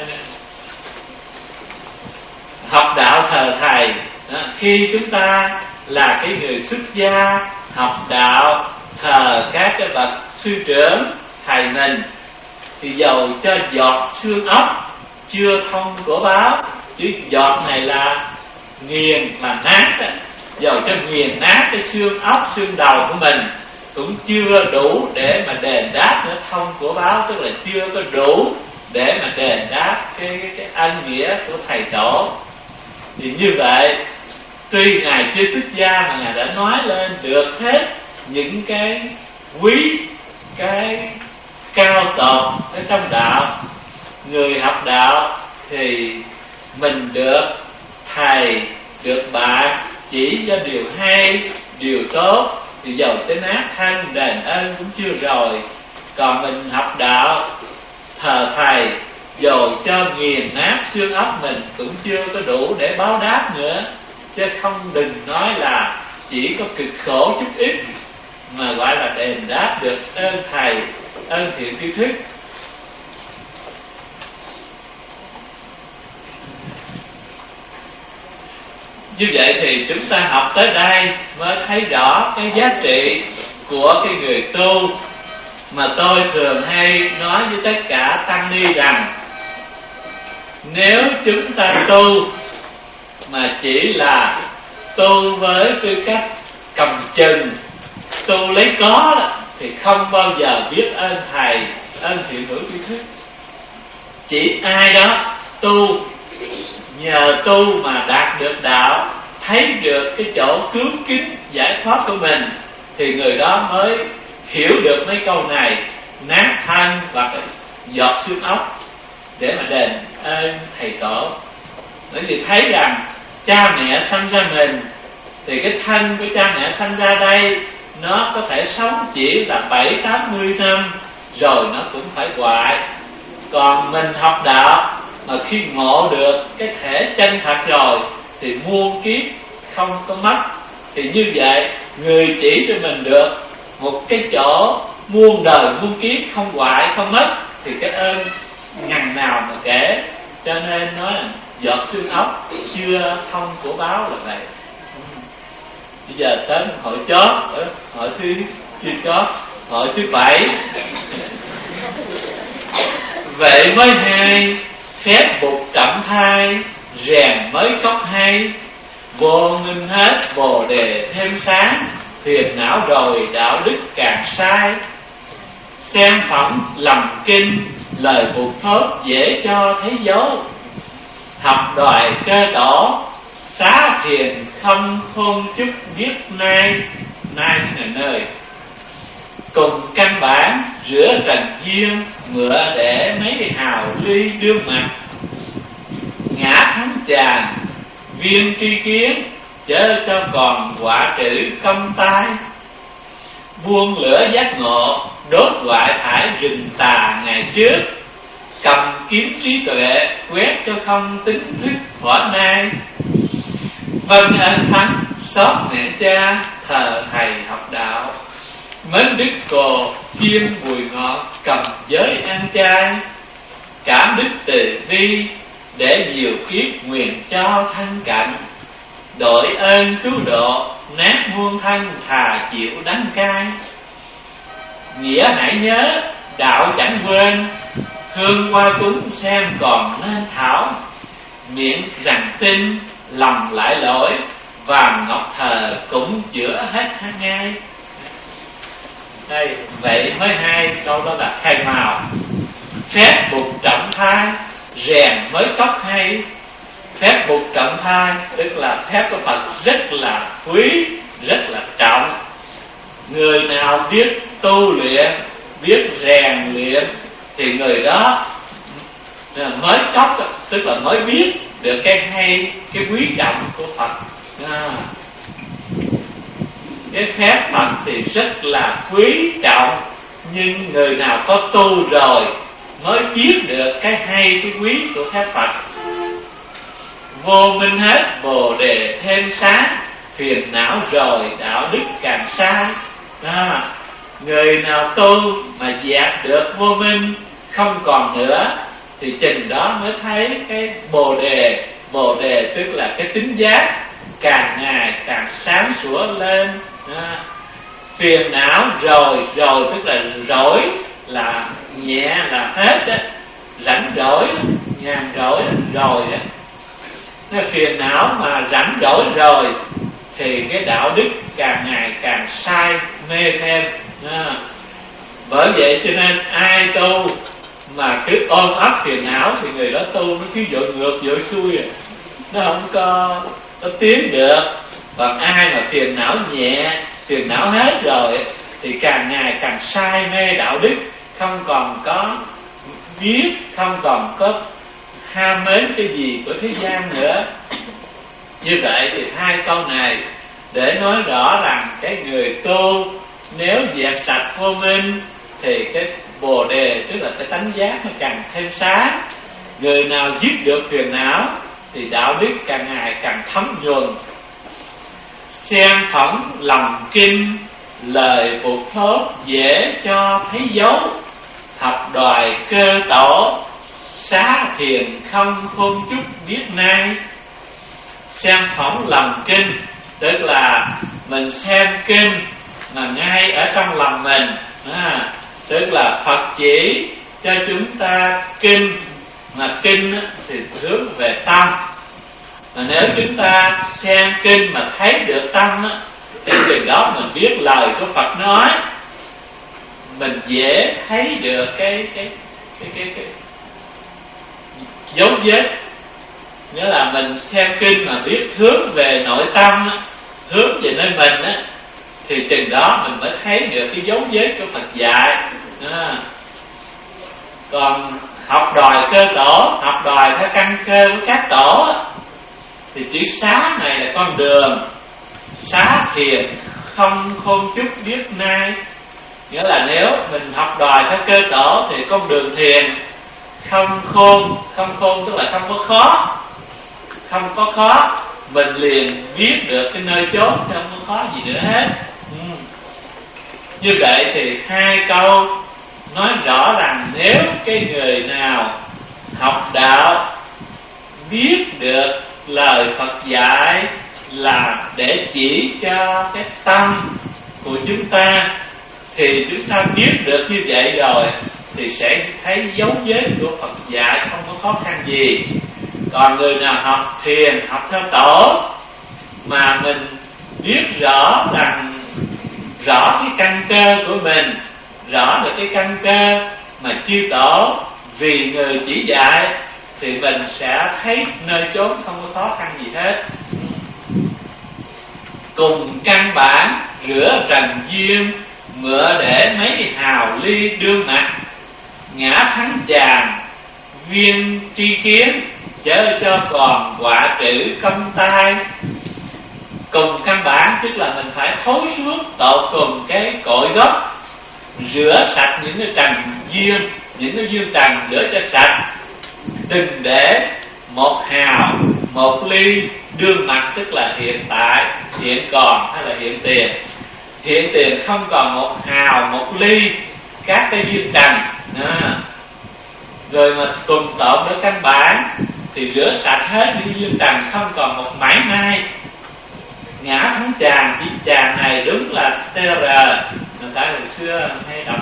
Học đạo thờ thầy, đó, khi chúng ta là cái người xuất gia học đạo thờ các cái bậc sư trưởng thầy mình, thì dầu cho giọt xương ốc chưa thông của báo, chứ giọt này là nghiền mà nát đó. Dầu cho nghiền nát cái xương ốc xương đầu của mình cũng chưa đủ để mà đền đáp nữa thông của báo, tức là chưa có đủ để mà đền đáp cái, cái, cái ân nghĩa của thầy tổ. Thì như vậy, tuy Ngài chưa xuất gia mà Ngài đã nói lên được hết những cái quý, cái cao tột ở trong đạo. Người học đạo thì mình được thầy, được bạn chỉ cho điều hay, điều tốt, thì dầu tới nát thân đền ơn cũng chưa rồi. Còn mình học đạo thờ thầy, dầu cho nghiền nát xương ốc mình cũng chưa có đủ để báo đáp nữa. Chứ không đừng nói là chỉ có cực khổ chút ít mà gọi là đền đáp được ơn thầy, ơn thiện tri thức. Như vậy thì chúng ta học tới đây mới thấy rõ cái giá trị của cái người tu. Mà tôi thường hay nói với tất cả tăng ni rằng, nếu chúng ta tu mà chỉ là tu với tư cách cầm chừng, tu lấy có đó, thì không bao giờ biết ơn thầy, ơn thiện hữu tri thức. Chỉ ai đó tu, nhờ tu mà đạt được đạo, thấy được cái chỗ cứu kính giải thoát của mình, thì người đó mới hiểu được mấy câu này: nát thân và giọt xương ốc, để mà đền ơn thầy tổ. Bởi vì thấy rằng cha mẹ sanh ra mình, thì cái thân của cha mẹ sanh ra đây nó có thể sống chỉ là bảy tám mươi năm rồi nó cũng phải hoại. Còn mình học đạo mà khi ngộ được cái thể chân thật rồi thì muôn kiếp không có mất. Thì như vậy người chỉ cho mình được một cái chỗ muôn đời muôn kiếp không hoại không mất, thì cái ơn ngàn nào mà kể. Cho nên nói là giọt xương ốc chưa thông của báo là vậy. Bây giờ tới hội chót, hội thứ chưa chót, hội thứ bảy. Vậy mới hay, phép bục trọng thai, rèn mới cốc hay. Vô minh hết bồ đề thêm sáng, phiền não rồi đạo đức càng sai. Xem phẩm lầm kinh, lời buộc thốt dễ cho thấy dấu. Học đòi cơ tổ, xá thiền không khôn chút biết nay. Nay là nơi cùng căn bản rửa trần duyên, mượn để mấy hào ly đương mặt. Ngã thắng chàng viên tri kiến, chớ cho còn quả trữ công tai. Buông lửa giác ngộ, đốt hoại thải rừng tà ngày trước. Cầm kiếm trí tuệ, quét cho không tính thức võ nay. Vân ân thắng, xót mẹ cha, thờ thầy học đạo. Mến đức cồ, kiên bùi ngọt, cầm giới ăn chay. Cảm đức từ bi, để nhiều kiếp nguyện cho thân cạnh. Đội ơn cứu độ, nát muôn thân thà chịu đắng cay. Nghĩa hãy nhớ, đạo chẳng quên, hương qua cúng xem còn nên thảo. Miệng rằng tin, lòng lại lỗi, vàng ngọc thờ cũng chữa hết ngay. Đây, vậy mới hai câu đó là khai màu. Phép bục trọng thai, rèn mới cốc hay. Phép bục trọng thai tức là phép của Phật rất là quý, rất là trọng. Người nào biết tu luyện, biết rèn luyện, thì người đó mới cốc, tức là mới biết được cái hay, cái quý trọng của Phật. À, cái phép Phật thì rất là quý trọng, nhưng người nào có tu rồi mới biết được cái hay, cái quý của phép Phật. Vô minh hết bồ đề thêm sáng, phiền não rồi đạo đức càng sai. À, người nào tu mà dẹp được vô minh không còn nữa, thì chừng đó mới thấy cái bồ đề. Bồ đề tức là cái tính giác càng ngày càng sáng sủa lên. À, phiền não rồi, rồi tức là rỗi, là nhẹ là hết á, rảnh rỗi, nhàn rỗi rồi á. Nó phiền não mà rảnh rỗi rồi thì cái đạo đức càng ngày càng sai mê thêm. À, bởi vậy cho nên ai tu mà cứ ôm ấp phiền não thì người đó tu nó cứ dội ngược dội xuôi, nó không có nó tiến được. Còn ai mà phiền não nhẹ, phiền não hết rồi thì càng ngày càng sai mê đạo đức, không còn có biết, không còn có ham mến cái gì của thế gian nữa. Như vậy thì hai câu này để nói rõ rằng cái người tu nếu dẹp sạch vô minh thì cái bồ đề, tức là cái tánh giác nó càng thêm sáng. Người nào dứt được phiền não thì đạo đức càng ngày càng thấm nhuần. Xem phẩm lòng kinh, lời buộc thốt dễ cho thấy dấu. Học đòi cơ tổ, xá thiền không khôn chút biết nay. Xem phẩm lòng kinh tức là mình xem kinh mà ngay ở trong lòng mình. À, tức là Phật chỉ cho chúng ta kinh, mà kinh thì hướng về tâm. Mà nếu chúng ta xem kinh mà thấy được tâm á, thì từ đó mình biết lời của Phật nói, mình dễ thấy được cái cái cái cái, cái dấu vết. Nghĩa là mình xem kinh mà biết hướng về nội tâm á, hướng về nơi mình á, thì chừng đó mình mới thấy được cái dấu vết của Phật dạy. À. Còn học đòi cơ tổ, học đòi theo căn cơ của các tổ á, thì chữ xá này là con đường. Xá thiền không khôn chút biết nay. Nghĩa là nếu mình học đòi theo cơ tổ thì con đường thiền không khôn. Không khôn tức là không có khó. Không có khó, mình liền biết được cái nơi chốn, không có khó gì nữa hết. ừ. Như vậy thì hai câu nói rõ rằng nếu cái người nào học đạo biết được lời Phật dạy là để chỉ cho cái tâm của chúng ta, thì chúng ta biết được như vậy rồi thì sẽ thấy dấu vết của Phật dạy không có khó khăn gì. Còn người nào học thiền, học theo tổ mà mình biết rõ rằng rõ cái căn cơ của mình, rõ được cái căn cơ mà chư tổ vì người chỉ dạy, thì mình sẽ thấy nơi chốn không có khó khăn gì hết. Cùng căn bản rửa trần duyên, mượn để mấy hào ly đương mặt, ngã thắng chàng viên tri kiến, chớ cho còn quả trữ công tai. Cùng căn bản tức là mình phải thấu suốt tột cùng cái cội gốc, rửa sạch những cái trần duyên, những cái duyên trần rửa cho sạch. Đừng để một hào, một ly đương mặt, tức là hiện tại, hiện còn hay là hiện tiền. Hiện tiền không còn một hào, một ly các cái duyên trần. À. Rồi mà cùng tộn với căn bản thì rửa sạch hết những duyên trần, không còn một mảy may. Ngã thắng chàng, chữ chàng này đúng là tê rờ. Người ta hồi xưa hay đọc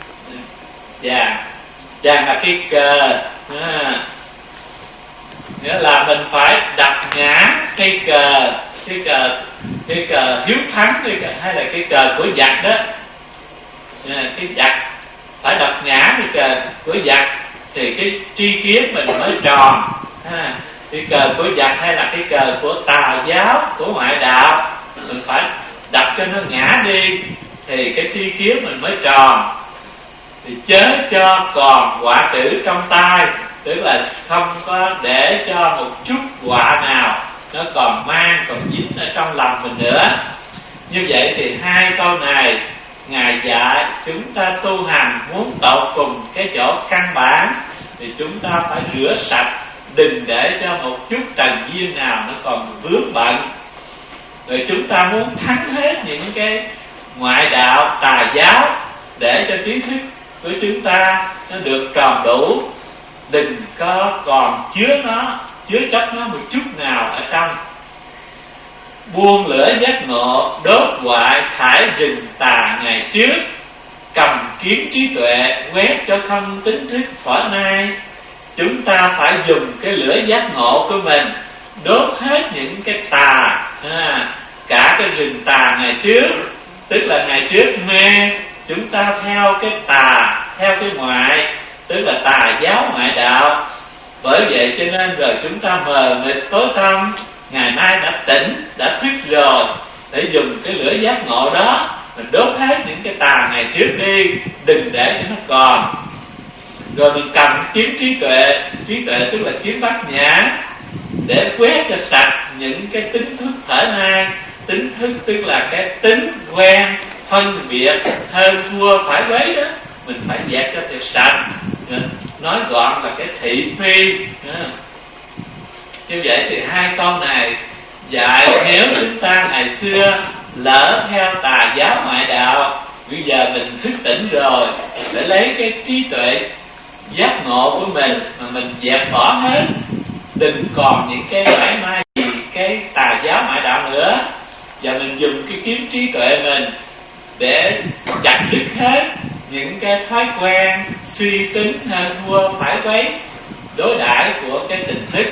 chàng. Chàng là cái cờ. À. Nghĩa là mình phải đặt ngã cái cờ, cái cờ, cái cờ hiếu thắng, cái cờ, hay là cái cờ của giặc đó. À, cái giặc phải đặt ngã cái cờ của giặc thì cái tri kiến mình mới tròn. À, cái cờ của giặc hay là cái cờ của tà giáo, của ngoại đạo, mình phải đặt cho nó ngã đi thì cái tri kiến mình mới tròn. Thì chớ cho còn quả tử trong tay, tức là không có để cho một chút quả nào nó còn mang, còn dính ở trong lòng mình nữa. Như vậy thì hai câu này Ngài dạy chúng ta tu hành muốn tột cùng cái chỗ căn bản thì chúng ta phải rửa sạch, đừng để cho một chút trần duyên nào nó còn vướng bận. Rồi chúng ta muốn thắng hết những cái ngoại đạo tà giáo để cho kiến thức của chúng ta nó được tròn đủ, đừng có còn chứa nó, chứa chấp nó một chút nào ở trong. Buông lửa giác ngộ, đốt hoại thải rừng tà ngày trước, cầm kiếm trí tuệ quét cho không tính thức phở nay. Chúng ta phải dùng cái lửa giác ngộ của mình đốt hết những cái tà, à, cả cái rừng tà ngày trước. Tức là ngày trước mê, chúng ta theo cái tà, theo cái ngoại, tức là tà giáo ngoại đạo. Bởi vậy cho nên rồi chúng ta mờ mịt tối tăm. Ngày nay đã tỉnh, đã thức rồi, để dùng cái lửa giác ngộ đó mình đốt hết những cái tà ngày trước đi, đừng để cho nó còn. Rồi mình cầm kiếm trí tuệ, trí tuệ tức là kiếm bát nhã, để quét cho sạch những cái tính thức thể nay. Tính thức tức là cái tính quen phân biệt hơn thua phải quấy đó, mình phải dẹp cho thiệt sạch. Nói gọn là cái thị phi. Như vậy thì hai câu này dạy nếu chúng ta ngày xưa lỡ theo tà giáo ngoại đạo, bây giờ mình thức tỉnh rồi, để lấy cái trí tuệ giác ngộ của mình mà mình dẹp bỏ hết, đừng còn những cái mãi mai gì cái tà giáo ngoại đạo nữa. Và mình dùng cái kiếm trí tuệ mình để chặt đứt hết những cái thói quen suy tính hơn thua phải quấy đối đãi của cái tình thức.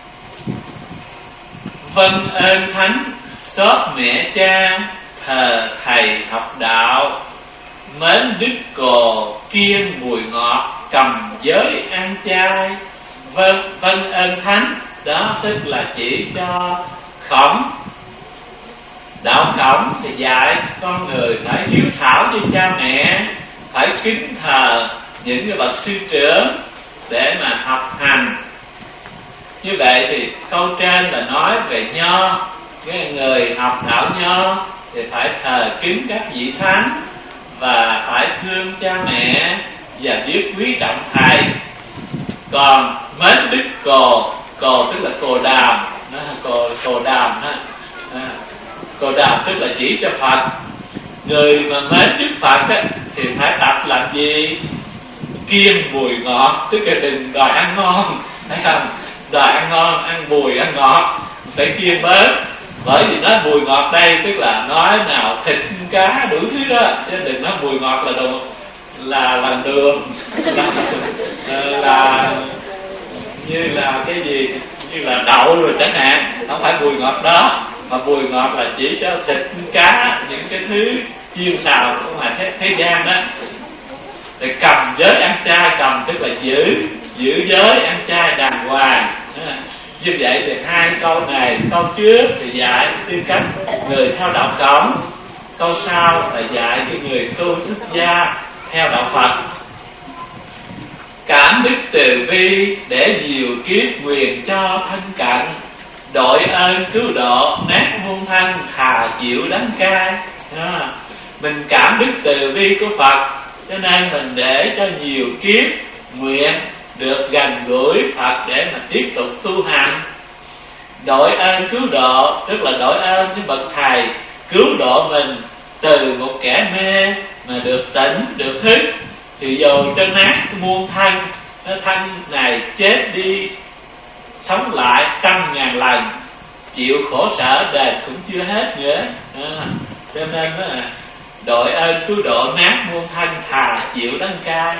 Vâng ơn thánh xót mẹ cha, thờ thầy học đạo, mến đức cồ kiêng mùi ngọt, cầm giới ăn chay, vân vân ơn thánh, đó tức là chỉ cho Khổng. Đạo Khổng thì dạy con người phải hiếu thảo với cha mẹ, phải kính thờ những cái bậc sư trưởng để mà học hành. Như vậy thì câu trên là nói về nho, cái người học đạo nho thì phải thờ kính các vị thánh và phải thương cha mẹ và biết quý trọng thầy. Còn mến đức cồ, cồ tức là cồ đàm, nó cồ cồ đàm đó. À, cồ đàm tức là chỉ cho Phật. Người mà mến Đức Phật á, thì phải tập làm gì? Kiêng mùi ngọt, tức là đừng đòi ăn ngon, thấy không? Đòi ăn ngon, ăn bùi, ăn ngọt, phải kiêng bớt. Bởi vì nói mùi ngọt đây tức là nói nào thịt cá đủ thứ đó, chứ đừng nói mùi ngọt là đồ là là đường là, là như là cái gì, như là đậu rồi chẳng hạn, không phải mùi ngọt đó, mà mùi ngọt là chỉ cho thịt cá, những cái thứ chiên xào của ngoài thế, thế gian đó. Để cầm giới ăn chay, cầm tức là giữ giữ giới ăn chay đàng hoàng. Như vậy thì hai câu này, câu trước thì dạy tư cách người theo đạo Khổng, câu sau là dạy cái người tu xuất gia theo đạo Phật. Cảm đức từ bi để nhiều kiếp nguyện cho thân cận, đội ơn cứu độ nát muôn thân thà chịu đắng cay. À, mình cảm đức từ bi của Phật, cho nên mình để cho nhiều kiếp nguyện được gần gũi Phật để mà tiếp tục tu hành. Đội ơn cứu độ tức là đội ơn với bậc thầy cứu độ mình từ một kẻ mê mà được tỉnh, được thức, thì dù cho nát muôn thân, nó thân này chết đi sống lại trăm ngàn lần, chịu khổ sở đời cũng chưa hết nữa. À, cho nên đó là đội ơn cứu độ nát muôn thân thà chịu đắng cay.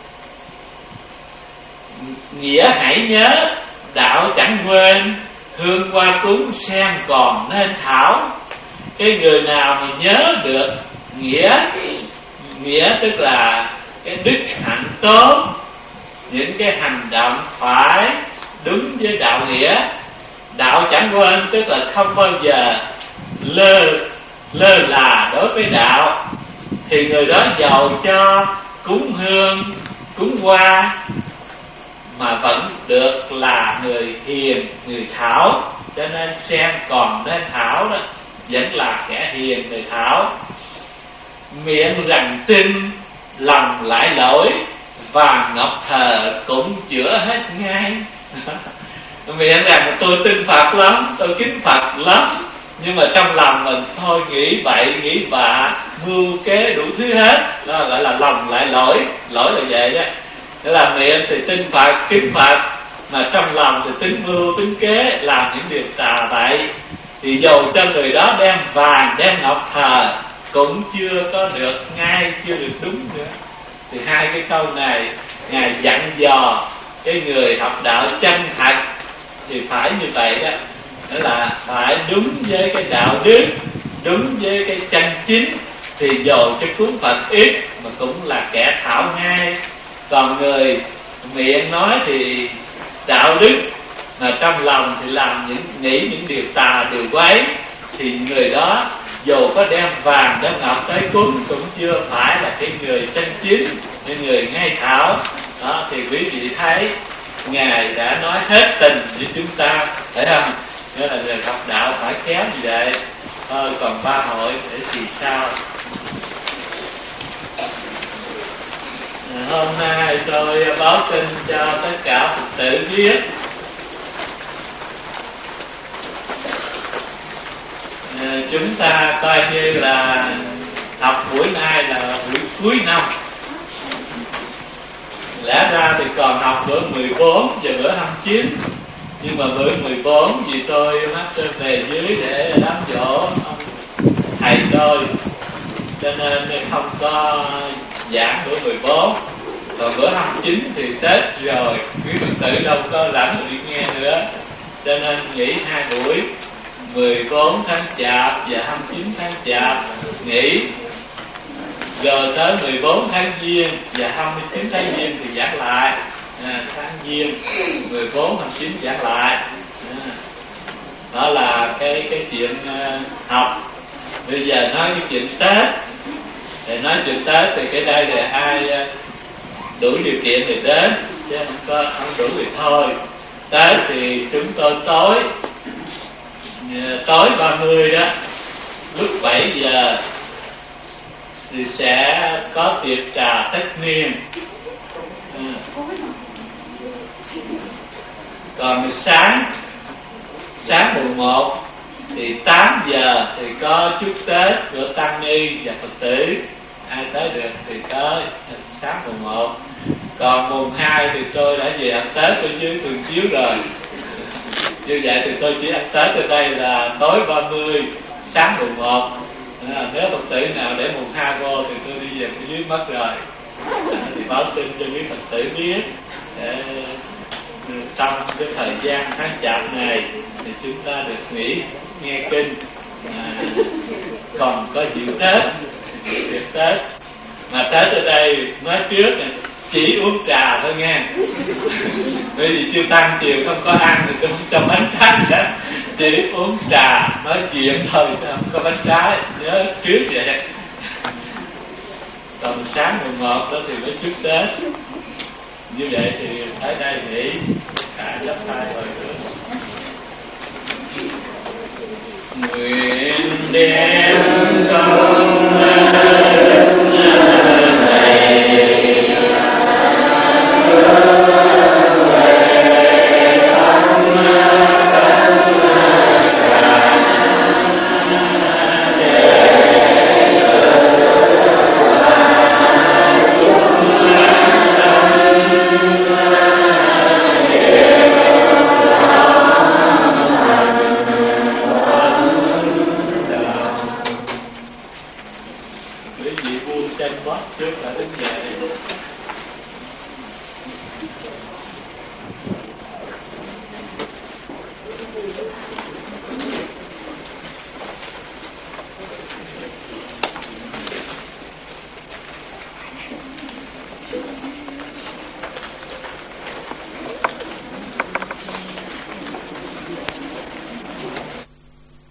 Nghĩa hãy nhớ đạo chẳng quên, hương qua cúng sen còn nên thảo. Cái người nào mà nhớ được nghĩa, nghĩa tức là cái đức hạnh tốt, những cái hành động phải đúng với đạo nghĩa. Đạo chẳng quên tức là không bao giờ lơ lơ là đối với đạo, thì người đó giàu cho cúng hương, cúng hoa mà vẫn được là người hiền, người thảo. Cho nên sen còn nên thảo đó, vẫn là kẻ hiền, người thảo. Miệng rằng tin, lòng lại lỗi, vàng ngọc thờ cũng chữa hết ngay. Miệng rằng tôi tin Phật lắm, tôi kính Phật lắm, nhưng mà trong lòng mình thôi nghĩ bậy, nghĩ bạ, mưu kế đủ thứ hết. Đó gọi là lòng lại lỗi. Lỗi là vậy đó. Thế là miệng thì tin Phật, kính Phật, mà trong lòng thì tính mưu, tính kế, làm những điều tà bậy. Thì dù cho người đó đem vàng, đem ngọc thờ cũng chưa có được ngay, chưa được đúng nữa. Thì hai cái câu này Ngài dặn dò cái người học đạo chân thật thì phải như vậy đó. Đó là phải đúng với cái đạo đức, đúng với cái chân chính, thì dù cho cuốn Phật ít mà cũng là kẻ thảo ngay. Còn người miệng nói thì đạo đức mà trong lòng thì làm những nghĩ những điều tà, điều quấy, thì người đó dù có đem vàng đem ngọc tới cúng cũng chưa phải là cái người chân chính, cái người ngay thảo. Đó thì quý vị thấy Ngài đã nói hết tình với chúng ta, phải không? Nghĩa là người học đạo phải khéo như vậy. Thôi còn ba hội để thì sao? Hôm nay tôi báo tin cho tất cả Phật tử biết, chúng ta coi như là học buổi nay là buổi cuối năm. Lẽ ra thì còn học bữa mười bốn và bữa hai mươi chín, nhưng mà bữa mười bốn vì tôi master về dưới để đám dỗ ông thầy tôi, cho nên không có giảng bữa mười bốn. Còn bữa hai mươi chín thì Tết rồi, quý Phật tử đâu có rảnh được nghe nữa, cho nên nghỉ hai buổi, mười bốn tháng Chạp và hai mươi chín tháng Chạp nghỉ, rồi tới mười bốn tháng Giêng và hai mươi chín tháng Giêng thì giảng lại. à, tháng Giêng mười bốn tháng chín giảng lại. À, đó là cái cái chuyện uh, học. Bây giờ nói cái chuyện Tết. Để nói chuyện Tết thì cái đây là ai uh, đủ điều kiện thì đến, chứ không có không đủ thì thôi. Tết thì chúng tôi tối uh, tối ba mươi đó, lúc bảy giờ thì sẽ có tiệc trà tất niên. À. Còn sáng sáng mùng một thì tám giờ thì có chúc Tết của tăng ni và Phật tử, ai tới được thì tới sáng mùng một. Còn mùng hai thì tôi đã về ăn Tết ở dưới Thường Chiếu rồi. Như vậy thì tôi chỉ ăn Tết ở đây là tối ba mươi, sáng mùng một. À, nếu Phật tử nào để mùng hai vô thì tôi đi về dưới mất rồi. À, thì báo tin cho quý Phật tử biết để trong cái thời gian tháng Chạp này thì chúng ta được nghỉ nghe kinh, à, còn có dự Tết, dự Tết. Mà Tết ở đây nói trước chỉ uống trà thôi nghe. Bởi vì chưa tăng chiều không có ăn thì tôi không cho bánh trái hết. Chỉ uống trà nói chuyện thôi, không có bánh trái, nhớ trước vậy. Còn sáng mùng một đó thì mới chúc Tết. Như vậy thì tới đây nghỉ cả lớp hai rồi nữa. Nguyện đem công trước là đứng dậy.